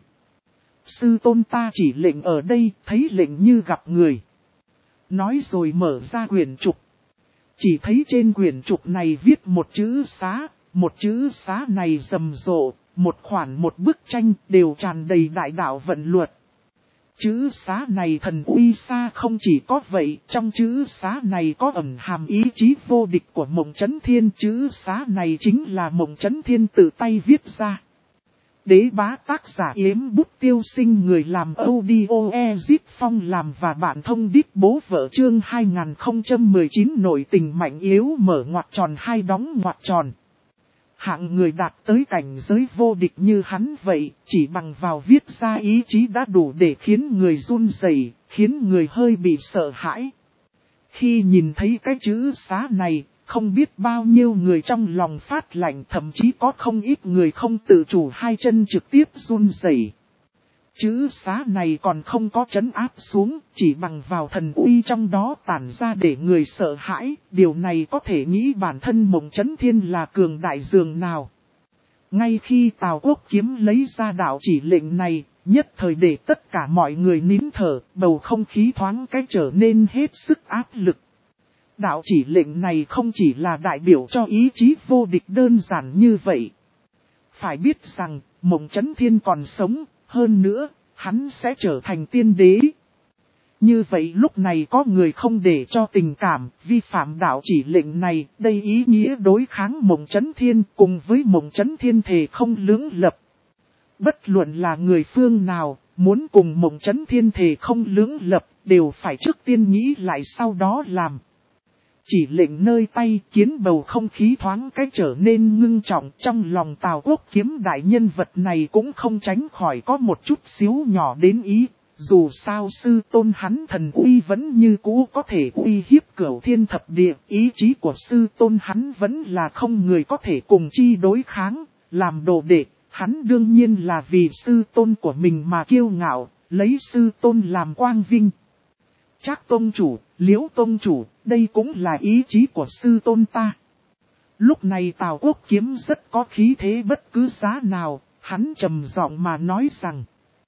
sư tôn ta chỉ lệnh ở đây, thấy lệnh như gặp người. Nói rồi mở ra quyển trục. Chỉ thấy trên quyển trục này viết một chữ xá, một chữ xá này rầm rộ, một khoản một bức tranh đều tràn đầy đại đạo vận luật. Chữ xá này thần uy xa không chỉ có vậy, trong chữ xá này có ẩn hàm ý chí vô địch của Mộng Chấn Thiên. Chữ xá này chính là Mộng Chấn Thiên tự tay viết ra. Đế bá tác giả Yếm Bút Tiêu Sinh, người làm audio Ezip Phong làm và bạn thông đít bố vợ. Chương 2019 nội tình mạnh yếu mở ngoặc tròn hai đóng ngoặc tròn. Hạng người đạt tới cảnh giới vô địch như hắn vậy, chỉ bằng vào viết ra ý chí đã đủ để khiến người run rẩy, khiến người hơi bị sợ hãi. Khi nhìn thấy cái chữ xá này, không biết bao nhiêu người trong lòng phát lạnh, thậm chí có không ít người không tự chủ hai chân trực tiếp run rẩy. Chữ xá này còn không có trấn áp xuống, chỉ bằng vào thần uy trong đó tản ra để người sợ hãi, điều này có thể nghĩ bản thân Mộng Chấn Thiên là cường đại dường nào. Ngay khi Tào Quốc Kiếm lấy ra đạo chỉ lệnh này, nhất thời để tất cả mọi người nín thở, bầu không khí thoáng cái trở nên hết sức áp lực. Đạo chỉ lệnh này không chỉ là đại biểu cho ý chí vô địch đơn giản như vậy. Phải biết rằng, Mộng Chấn Thiên còn sống, hơn nữa, hắn sẽ trở thành tiên đế. Như vậy lúc này có người không để cho tình cảm, vi phạm đạo chỉ lệnh này, đây ý nghĩa đối kháng Mộng Chấn Thiên cùng với Mộng Chấn Thiên thề không lưỡng lập. Bất luận là người phương nào, muốn cùng Mộng Chấn Thiên thề không lưỡng lập, đều phải trước tiên nghĩ lại sau đó làm. Chỉ lệnh nơi tay khiến bầu không khí thoáng cách trở nên ngưng trọng, trong lòng Tào Quốc Kiếm đại nhân vật này cũng không tránh khỏi có một chút xíu nhỏ đến ý. Dù sao sư tôn hắn thần uy vẫn như cũ có thể uy hiếp cửu thiên thập địa, ý chí của sư tôn hắn vẫn là không người có thể cùng chi đối kháng, làm đồ đệ, hắn đương nhiên là vì sư tôn của mình mà kiêu ngạo, lấy sư tôn làm quang vinh. Trác tông chủ, Liễu tông chủ, đây cũng là ý chí của sư tôn ta. Lúc này Tào Quốc Kiếm rất có khí thế bất cứ giá nào, hắn trầm giọng mà nói rằng: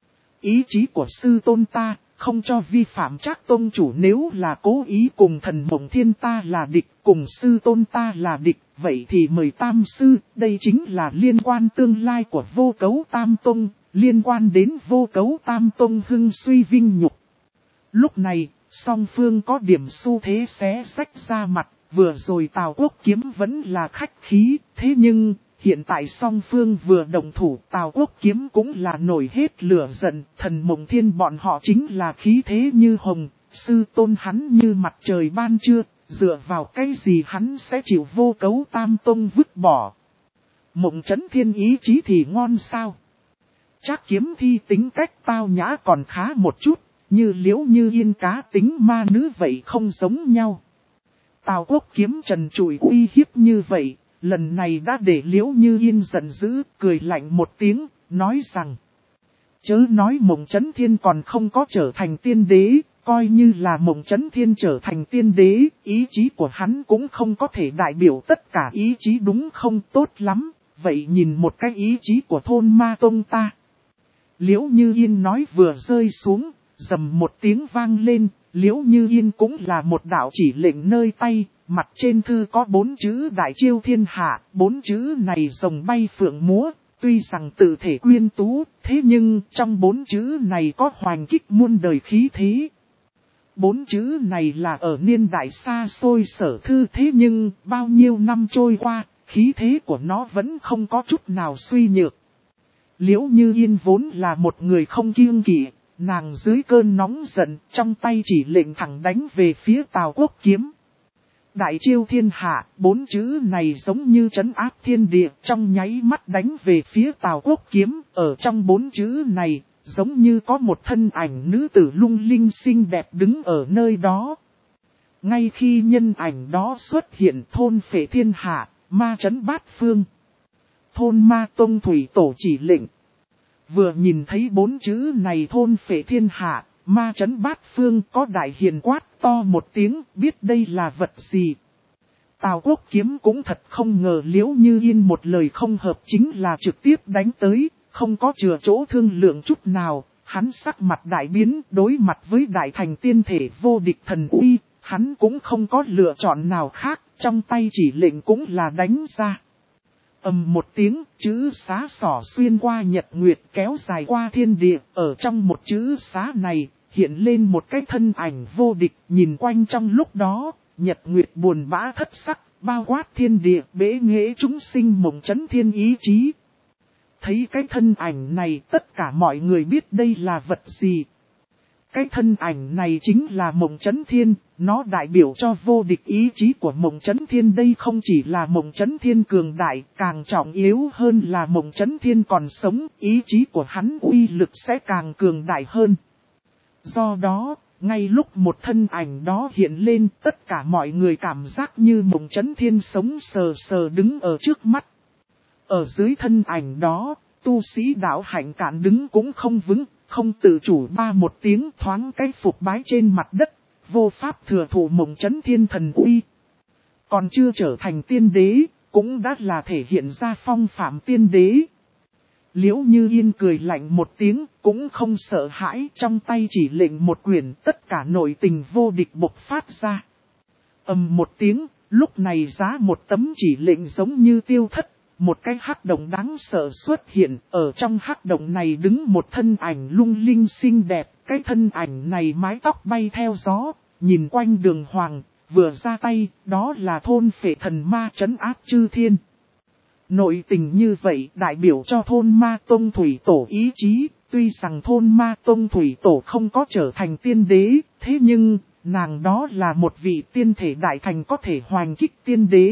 ý chí của sư tôn ta, không cho vi phạm. Trác tông chủ nếu là cố ý cùng thần Mộng Thiên ta là địch, cùng sư tôn ta là địch, vậy thì mời tam sư, đây chính là liên quan tương lai của Vô Cấu Tam Tông, liên quan đến Vô Cấu Tam Tông hưng suy vinh nhục. Lúc này, song phương có điểm xu thế xé xách ra mặt, vừa rồi Tào Quốc Kiếm vẫn là khách khí, thế nhưng, hiện tại song phương vừa động thủ, Tào Quốc Kiếm cũng là nổi hết lửa giận, thần Mộng Thiên bọn họ chính là khí thế như hồng, sư tôn hắn như mặt trời ban trưa, dựa vào cái gì hắn sẽ chịu Vô Cấu Tam Tông vứt bỏ. Mộng Chấn Thiên ý chí thì ngon sao? Trác Kiếm Thi tính cách tao nhã còn khá một chút. Như Liễu Như Yên cá tính ma nữ vậy không giống nhau. Tào Quốc Kiếm trần trụi uy hiếp như vậy, lần này đã để Liễu Như Yên giận dữ, cười lạnh một tiếng, nói rằng: chớ nói Mộng Chấn Thiên còn không có trở thành tiên đế, coi như là Mộng Chấn Thiên trở thành tiên đế, ý chí của hắn cũng không có thể đại biểu tất cả ý chí đúng không? Tốt lắm, vậy nhìn một cái ý chí của thôn Ma Tông ta. Liễu Như Yên nói vừa rơi xuống, rầm một tiếng vang lên, Liễu Như Yên cũng là một đạo chỉ lệnh nơi tay, mặt trên thư có 4 chữ đại chiêu thiên hạ, 4 chữ này rồng bay phượng múa, tuy rằng tự thể quyên tú, thế nhưng trong 4 chữ này có hoành kích muôn đời khí thế. 4 chữ này là ở niên đại xa xôi sở thư, thế nhưng bao nhiêu năm trôi qua, khí thế của nó vẫn không có chút nào suy nhược. Liễu Như Yên vốn là một người không kiêng kỵ, nàng dưới cơn nóng giận, trong tay chỉ lệnh thẳng đánh về phía Tào Quốc Kiếm. Đại chiêu thiên hạ, 4 chữ này giống như trấn áp thiên địa, trong nháy mắt đánh về phía Tào Quốc Kiếm, ở trong 4 chữ này, giống như có một thân ảnh nữ tử lung linh xinh đẹp đứng ở nơi đó. Ngay khi nhân ảnh đó xuất hiện, thôn phệ thiên hạ, ma trấn bát phương. Thôn ma tông thủy tổ chỉ lệnh. Vừa nhìn thấy 4 chữ này thôn phệ thiên hạ, ma trấn bát phương, có đại hiền quát to một tiếng, biết đây là vật gì. Tào Quốc Kiếm cũng thật không ngờ Liễu Như Yên một lời không hợp chính là trực tiếp đánh tới, không có chừa chỗ thương lượng chút nào. Hắn sắc mặt đại biến, đối mặt với đại thành tiên thể vô địch thần uy, hắn cũng không có lựa chọn nào khác, trong tay chỉ lệnh cũng là đánh ra. Một tiếng, chữ xá xỏ xuyên qua nhật nguyệt kéo dài qua thiên địa, ở trong một chữ xá này, hiện lên một cái thân ảnh vô địch, nhìn quanh trong lúc đó, nhật nguyệt buồn bã thất sắc, bao quát thiên địa, bế nghệ chúng sinh mộng chấn thiên ý chí. Thấy cái thân ảnh này, tất cả mọi người biết đây là vật gì. Cái thân ảnh này chính là Mộng Chấn Thiên, nó đại biểu cho vô địch ý chí của Mộng Chấn Thiên. Đây không chỉ là Mộng Chấn Thiên cường đại, càng trọng yếu hơn là Mộng Chấn Thiên còn sống, ý chí của hắn uy lực sẽ càng cường đại hơn. Do đó, ngay lúc một thân ảnh đó hiện lên, tất cả mọi người cảm giác như Mộng Chấn Thiên sống sờ sờ đứng ở trước mắt. Ở dưới thân ảnh đó, tu sĩ đạo hạnh cản đứng cũng không vững. Không tự chủ ba một tiếng thoáng cái phục bái trên mặt đất, vô pháp thừa thủ Mộng Chấn Thiên thần uy. Còn chưa trở thành tiên đế, cũng đã là thể hiện ra phong phạm tiên đế. Liễu Như Yên cười lạnh một tiếng, cũng không sợ hãi, trong tay chỉ lệnh một quyển, tất cả nội tình vô địch bộc phát ra. Một tiếng, lúc này giá một tấm chỉ lệnh giống như tiêu thất. Một cái hắc động đáng sợ xuất hiện, ở trong hắc động này đứng một thân ảnh lung linh xinh đẹp, cái thân ảnh này mái tóc bay theo gió, nhìn quanh đường hoàng, vừa ra tay, đó là thôn phệ thần ma trấn áp chư thiên. Nội tình như vậy đại biểu cho thôn ma tông thủy tổ ý chí, tuy rằng thôn ma tông thủy tổ không có trở thành tiên đế, thế nhưng, nàng đó là một vị tiên thể đại thành có thể hoành kích tiên đế.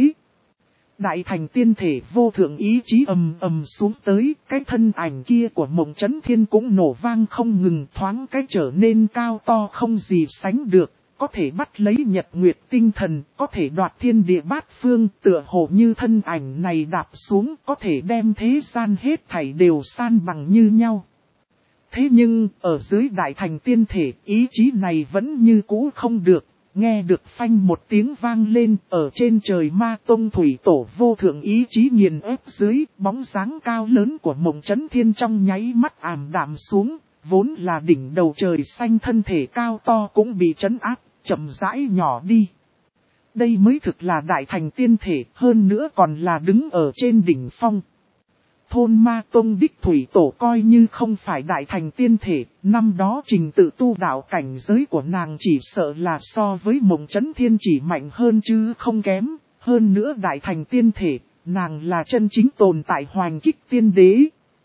Đại thành tiên thể vô thượng ý chí ầm ầm xuống tới, cái thân ảnh kia của Mộng Chấn Thiên cũng nổ vang không ngừng, thoáng cái trở nên cao to không gì sánh được, có thể bắt lấy nhật nguyệt tinh thần, có thể đoạt thiên địa bát phương, tựa hồ như thân ảnh này đạp xuống, có thể đem thế gian hết thảy đều san bằng như nhau. Thế nhưng, ở dưới đại thành tiên thể, ý chí này vẫn như cũ không được. Nghe được phanh một tiếng vang lên, ở trên trời ma tông thủy tổ vô thượng ý chí nghiền ép dưới, bóng dáng cao lớn của Mộng Chấn Thiên trong nháy mắt ảm đạm xuống, vốn là đỉnh đầu trời xanh thân thể cao to cũng bị trấn áp, chậm rãi nhỏ đi. Đây mới thực là đại thành tiên thể, hơn nữa còn là đứng ở trên đỉnh phong. Thôn ma tông đích thủy tổ coi như không phải đại thành tiên thể, năm đó trình tự tu đạo cảnh giới của nàng chỉ sợ là so với Mộng Chấn Thiên chỉ mạnh hơn chứ không kém, hơn nữa đại thành tiên thể, nàng là chân chính tồn tại hoành kích tiên đế.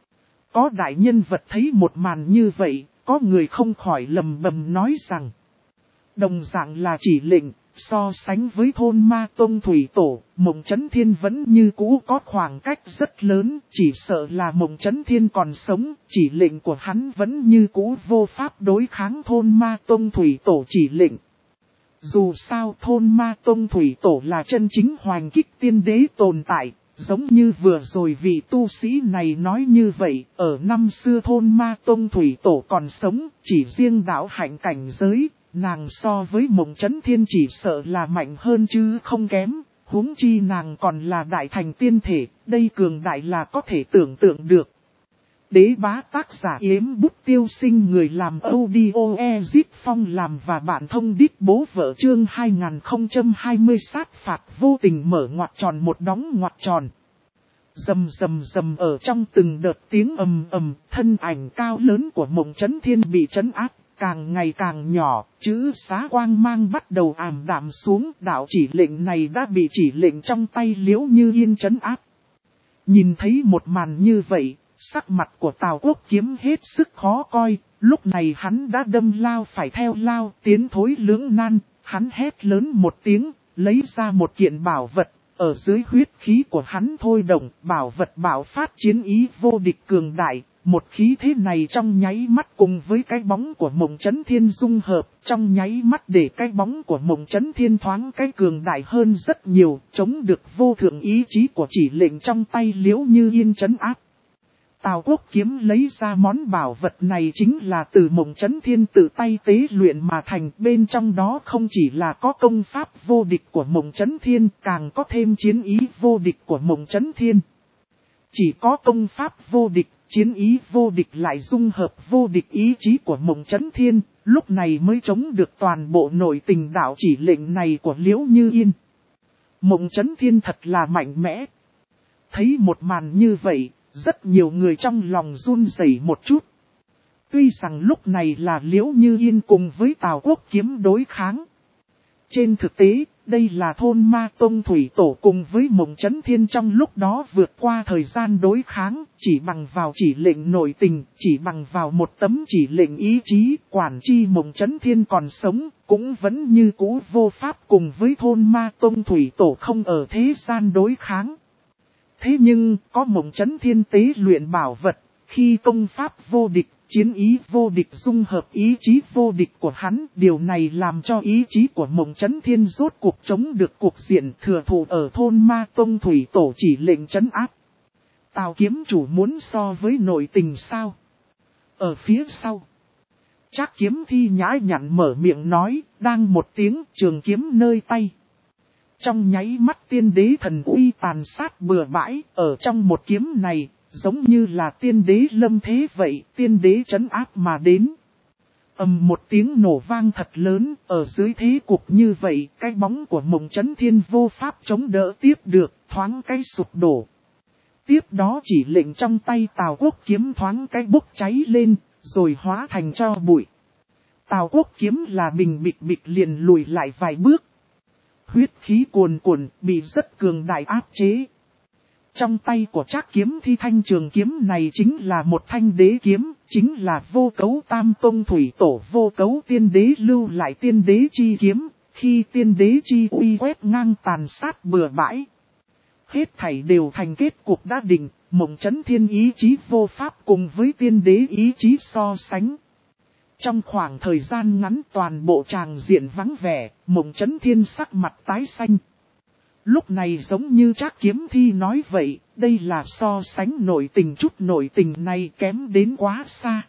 Có đại nhân vật thấy một màn như vậy, có người không khỏi lầm bầm nói rằng, đồng dạng là chỉ lệnh. So sánh với thôn ma tông thủy tổ, Mộng Chấn Thiên vẫn như cũ có khoảng cách rất lớn, chỉ sợ là Mộng Chấn Thiên còn sống, chỉ lệnh của hắn vẫn như cũ vô pháp đối kháng thôn ma tông thủy tổ chỉ lệnh. Dù sao thôn ma tông thủy tổ là chân chính hoành kích tiên đế tồn tại, giống như vừa rồi vị tu sĩ này nói như vậy, ở năm xưa thôn ma tông thủy tổ còn sống, chỉ riêng đạo hạnh cảnh giới. Nàng so với Mộng Chấn Thiên chỉ sợ là mạnh hơn chứ không kém, huống chi nàng còn là đại thành tiên thể, đây cường đại là có thể tưởng tượng được. Đế bá tác giả Yếm Bút Tiêu Sinh, người làm audio Ezip Phong làm và bạn thông đít bố vợ, chương 2020 sát phạt vô tình mở ngoặc tròn một đóng ngoặc tròn. Rầm rầm rầm, ở trong từng đợt tiếng ầm ầm, thân ảnh cao lớn của Mộng Chấn Thiên bị trấn áp, càng ngày càng nhỏ, chữ xá quang mang bắt đầu ảm đạm xuống. Đạo chỉ lệnh này đã bị chỉ lệnh trong tay Liễu Như Yên trấn áp. Nhìn thấy một màn như vậy, sắc mặt của Tào Quốc Kiếm hết sức khó coi. Lúc này hắn đã đâm lao phải theo lao, tiến thối lưỡng nan. Hắn hét lớn một tiếng, lấy ra một kiện bảo vật. Ở dưới huyết khí của hắn thôi động, bảo vật bạo phát chiến ý vô địch cường đại. Một khí thế này trong nháy mắt cùng với cái bóng của Mộng Chấn Thiên dung hợp, trong nháy mắt để cái bóng của Mộng Chấn Thiên thoáng cái cường đại hơn rất nhiều, chống được vô thượng ý chí của chỉ lệnh trong tay Liễu Như Yên trấn áp. Tào Quốc Kiếm lấy ra món bảo vật này chính là từ Mộng Chấn Thiên tự tay tế luyện mà thành, bên trong đó không chỉ là có công pháp vô địch của Mộng Chấn Thiên, càng có thêm chiến ý vô địch của Mộng Chấn Thiên. Chỉ có công pháp vô địch, chiến ý vô địch lại dung hợp vô địch ý chí của Mộng Chấn Thiên, lúc này mới chống được toàn bộ nội tình đạo chỉ lệnh này của Liễu Như Yên. Mộng Chấn Thiên thật là mạnh mẽ. Thấy một màn như vậy, rất nhiều người trong lòng run rẩy một chút. Tuy rằng lúc này là Liễu Như Yên cùng với Tào Quốc Kiếm đối kháng. Trên thực tế, đây là thôn Ma Tông Thủy Tổ cùng với Mộng Chấn Thiên trong lúc đó vượt qua thời gian đối kháng, chỉ bằng vào chỉ lệnh nội tình, chỉ bằng vào một tấm chỉ lệnh ý chí, quản chi Mộng Chấn Thiên còn sống, cũng vẫn như cũ vô pháp cùng với thôn Ma Tông Thủy Tổ không ở thế gian đối kháng. Thế nhưng, có Mộng Chấn Thiên tế luyện bảo vật, khi công pháp vô địch, chiến ý vô địch dung hợp ý chí vô địch của hắn, điều này làm cho ý chí của Mộng Chấn Thiên rốt cuộc chống được cuộc diện thừa thụ ở thôn Ma Tông Thủy Tổ chỉ lệnh trấn áp. Tào kiếm chủ muốn so với nội tình sao? Ở phía sau, Trác Kiếm Thi nhã nhặn mở miệng nói, đang một tiếng trường kiếm nơi tay. Trong nháy mắt tiên đế thần uy tàn sát bừa bãi, ở trong một kiếm này, giống như là tiên đế lâm thế vậy, tiên đế trấn áp mà đến. Một tiếng nổ vang thật lớn, ở dưới thế cục như vậy, cái bóng của Mộng Chấn Thiên vô pháp chống đỡ tiếp được, thoáng cái sụp đổ. Tiếp đó chỉ lệnh trong tay Tào Quốc Kiếm thoáng cái bốc cháy lên, rồi hóa thành tro bụi. Tào Quốc Kiếm là bình bịch liền lùi lại vài bước. Huyết khí cuồn cuộn, bị rất cường đại áp chế. Trong tay của Trác Kiếm Thi thanh trường kiếm này chính là một thanh đế kiếm, chính là Vô Cấu Tam Tông Thủy Tổ Vô Cấu Tiên Đế lưu lại tiên đế chi kiếm, khi tiên đế chi uy quét ngang tàn sát bừa bãi. Hết thảy đều thành kết cục đã định, Mộng Chấn Thiên ý chí vô pháp cùng với tiên đế ý chí so sánh. Trong khoảng thời gian ngắn toàn bộ tràng diện vắng vẻ, Mộng Chấn Thiên sắc mặt tái xanh. Lúc này giống như Trác Kiếm Thi nói vậy, đây là so sánh nội tình, chút nội tình này kém đến quá xa.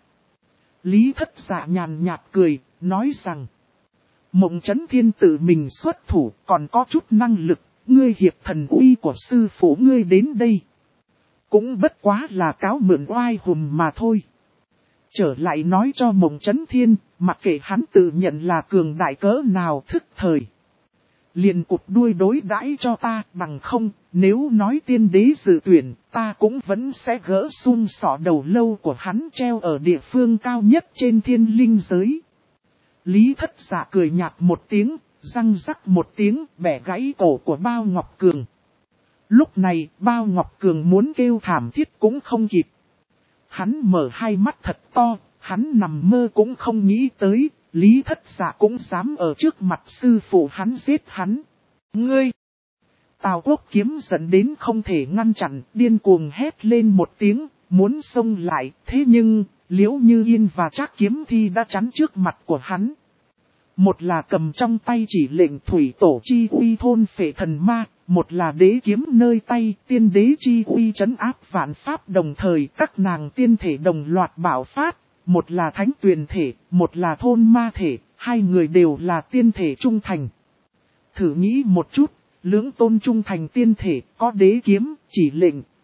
Lý Thất Dạ nhàn nhạt cười, nói rằng, Mộng Chấn Thiên tự mình xuất thủ, còn có chút năng lực, ngươi hiệp thần uy của sư phụ ngươi đến đây. Cũng bất quá là cáo mượn oai hùm mà thôi. Trở lại nói cho Mộng Chấn Thiên, mặc kệ hắn tự nhận là cường đại cỡ nào thức thời. Liền cụp đuôi đối đãi cho ta, bằng không, nếu nói tiên đế dự tuyển, ta cũng vẫn sẽ gỡ sung sọ đầu lâu của hắn treo ở địa phương cao nhất trên thiên linh giới. Lý Thất Dạ cười nhạt một tiếng, răng rắc một tiếng, bẻ gãy cổ của Bao Ngọc Cường. Lúc này, Bao Ngọc Cường muốn kêu thảm thiết cũng không kịp. Hắn mở hai mắt thật to, hắn nằm mơ cũng không nghĩ tới, Lý Thất Dạ cũng dám ở trước mặt sư phụ hắn giết hắn. Ngươi! Tào Quốc Kiếm giận đến không thể ngăn chặn, điên cuồng hét lên một tiếng, muốn xông lại, thế nhưng, Liễu Như Yên và Trác Kiếm Thi đã chắn trước mặt của hắn. Một là cầm trong tay chỉ lệnh Thủy Tổ chi uy thôn phệ thần ma, một là đế kiếm nơi tay tiên đế chi uy trấn áp vạn pháp, đồng thời các nàng tiên thể đồng loạt bạo phát, một là thánh tuyền thể, một là thôn ma thể, hai người đều là tiên thể trung thành. Thử nghĩ một chút, lưỡng tôn trung thành tiên thể, có đế kiếm, chỉ lệnh,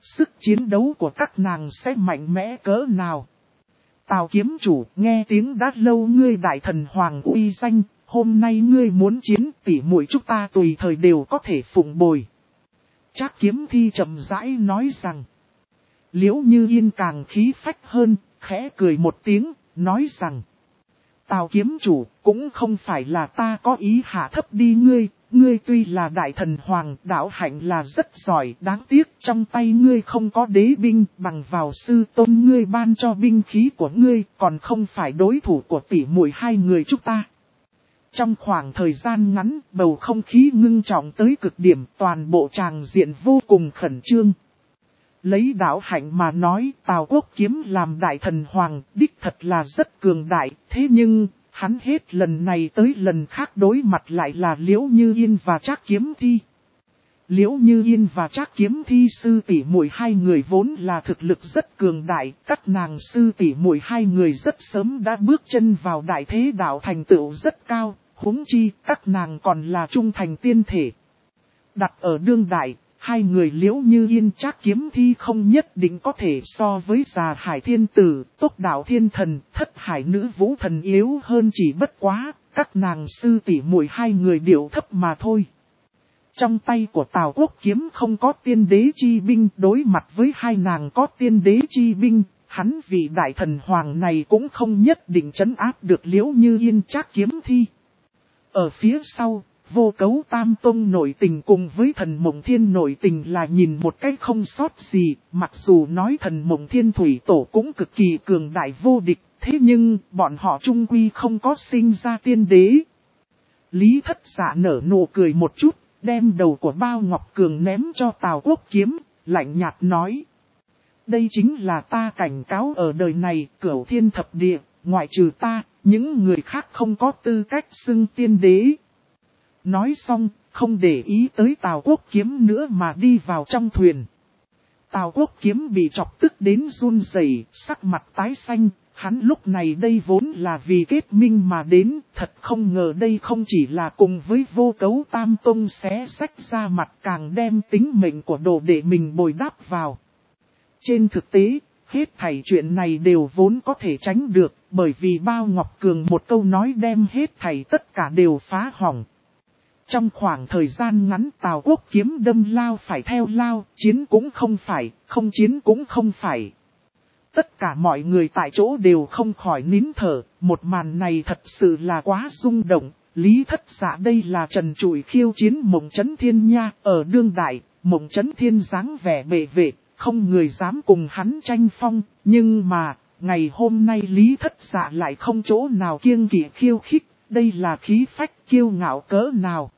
sức chiến đấu của các nàng sẽ mạnh mẽ cỡ nào. Tào kiếm chủ, nghe tiếng đã lâu ngươi đại thần hoàng uy danh, hôm nay ngươi muốn chiến, tỉ muội chúng ta tùy thời đều có thể phụng bồi. Trác Kiếm Thi chậm rãi nói rằng. Liễu Như Yên càng khí phách hơn, khẽ cười một tiếng, nói rằng. Tào kiếm chủ, cũng không phải là ta có ý hạ thấp đi ngươi, ngươi tuy là đại thần hoàng, đạo hạnh là rất giỏi, đáng tiếc trong tay ngươi không có đế binh, bằng vào sư tôn ngươi ban cho binh khí của ngươi, còn không phải đối thủ của tỷ muội hai người chúng ta. Trong khoảng thời gian ngắn, bầu không khí ngưng trọng tới cực điểm, toàn bộ tràng diện vô cùng khẩn trương. Lấy đạo hạnh mà nói, Tào Quốc Kiếm làm đại thần hoàng, đích thật là rất cường đại, thế nhưng, hắn hết lần này tới lần khác đối mặt lại là Liễu Như Yên và Trác Kiếm Thi. Liễu Như Yên và Trác Kiếm Thi sư tỷ muội hai người vốn là thực lực rất cường đại, các nàng sư tỷ muội hai người rất sớm đã bước chân vào đại thế đạo thành tựu rất cao, huống chi các nàng còn là trung thành tiên thể. Đặt ở đương đại, hai người Liễu Như Yên Trác Kiếm Thi không nhất định có thể so với Già Hải Thiên Tử, Tốc Đạo Thiên Thần, Thất Hải Nữ Vũ Thần yếu hơn chỉ bất quá, các nàng sư tỷ muội hai người điệu thấp mà thôi. Trong tay của Tào Quốc Kiếm không có tiên đế chi binh, đối mặt với hai nàng có tiên đế chi binh, hắn vị đại thần hoàng này cũng không nhất định trấn áp được Liễu Như Yên Trác Kiếm Thi. Ở phía sau, Vô Cấu Tam Tông nội tình cùng với Thần Mộng Thiên nội tình là nhìn một cách không sót gì, mặc dù nói Thần Mộng Thiên Thủy Tổ cũng cực kỳ cường đại vô địch, thế nhưng bọn họ chung quy không có sinh ra tiên đế. Lý Thất Dạ nở nụ cười một chút, đem đầu của Bao Ngọc Cường ném cho Tào Quốc Kiếm, lạnh nhạt nói. Đây chính là ta cảnh cáo ở đời này, Cửu Thiên Thập Địa, ngoại trừ ta, những người khác không có tư cách xưng tiên đế. Nói xong, không để ý tới Tào Quốc Kiếm nữa mà đi vào trong thuyền. Tào Quốc Kiếm bị chọc tức đến run rẩy, sắc mặt tái xanh, hắn lúc này đây vốn là vì kết minh mà đến, thật không ngờ đây không chỉ là cùng với Vô Cấu Tam Tông xé sách ra mặt, càng đem tính mệnh của đồ đệ mình bồi đáp vào. Trên thực tế, hết thảy chuyện này đều vốn có thể tránh được, bởi vì Bao Ngọc Cường một câu nói đem hết thảy tất cả đều phá hỏng. Trong khoảng thời gian ngắn Tào Quốc Kiếm đâm lao phải theo lao, chiến cũng không phải, không chiến cũng không phải. Tất cả mọi người tại chỗ đều không khỏi nín thở, một màn này thật sự là quá rung động. Lý Thất Dạ đây là trần trụi khiêu chiến Mộng Chấn Thiên nha, ở đương đại, Mộng Chấn Thiên dáng vẻ bệ vệ, không người dám cùng hắn tranh phong, nhưng mà, ngày hôm nay Lý Thất Dạ lại không chỗ nào kiêng kỵ khiêu khích, đây là khí phách kiêu ngạo cỡ nào.